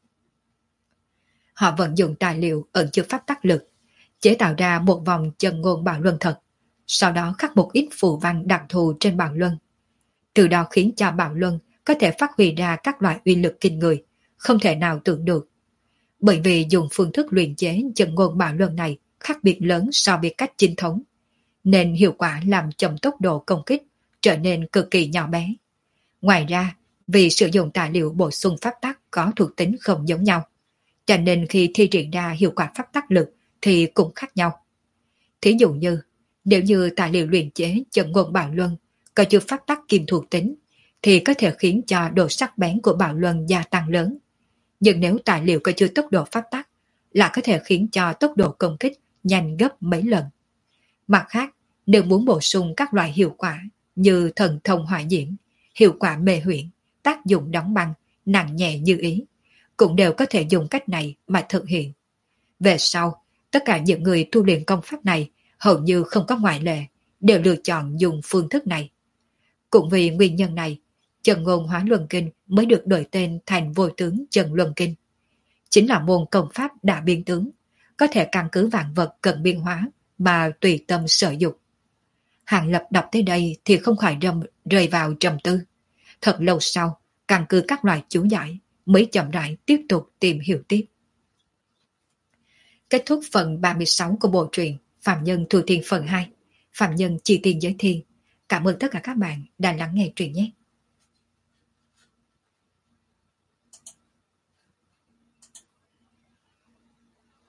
Họ vận dụng tài liệu ẩn chứa pháp tắc lực, chế tạo ra một vòng chân ngôn bạo luân thật, sau đó khắc một ít phù văn đặc thù trên bạo luân. Từ đó khiến cho bạo luân có thể phát huy ra các loại uy lực kinh người, không thể nào tưởng được. Bởi vì dùng phương thức luyện chế chân ngôn bạo luân này khác biệt lớn so với cách chính thống, nên hiệu quả làm chậm tốc độ công kích trở nên cực kỳ nhỏ bé. Ngoài ra, vì sử dụng tài liệu bổ sung pháp tắc có thuộc tính không giống nhau, cho nên khi thi triển ra hiệu quả pháp tắc lực thì cũng khác nhau. Thí dụ như, nếu như tài liệu luyện chế chân ngôn bạo luân có chứa pháp tắc kim thuộc tính, thì có thể khiến cho độ sắc bén của bạo luân gia tăng lớn. Nhưng nếu tài liệu có chứa tốc độ pháp tắc, là có thể khiến cho tốc độ công kích nhanh gấp mấy lần. Mặt khác, nếu muốn bổ sung các loại hiệu quả như thần thông hỏa diễm, hiệu quả mê huyễn, tác dụng đóng băng, nặng nhẹ như ý, cũng đều có thể dùng cách này mà thực hiện. Về sau, tất cả những người tu luyện công pháp này hầu như không có ngoại lệ, đều lựa chọn dùng phương thức này. Cũng vì nguyên nhân này, chân ngôn hóa luân kinh mới được đổi tên thành vô tướng chân luân kinh. Chính là môn công pháp đã biên tướng, có thể căn cứ vạn vật cần biên hóa mà tùy tâm sở dục. Hàng Lập đọc tới đây thì không khỏi rơi vào trầm tư. Thật lâu sau, căn cứ các loại chú giải mới chậm rãi tiếp tục tìm hiểu tiếp. Kết thúc phần 36 của bộ truyện Phạm Nhân Thu Thiên phần 2. Phạm Nhân Chi Tiên Giới Thiên. Cảm ơn tất cả các bạn đã lắng nghe truyện nhé.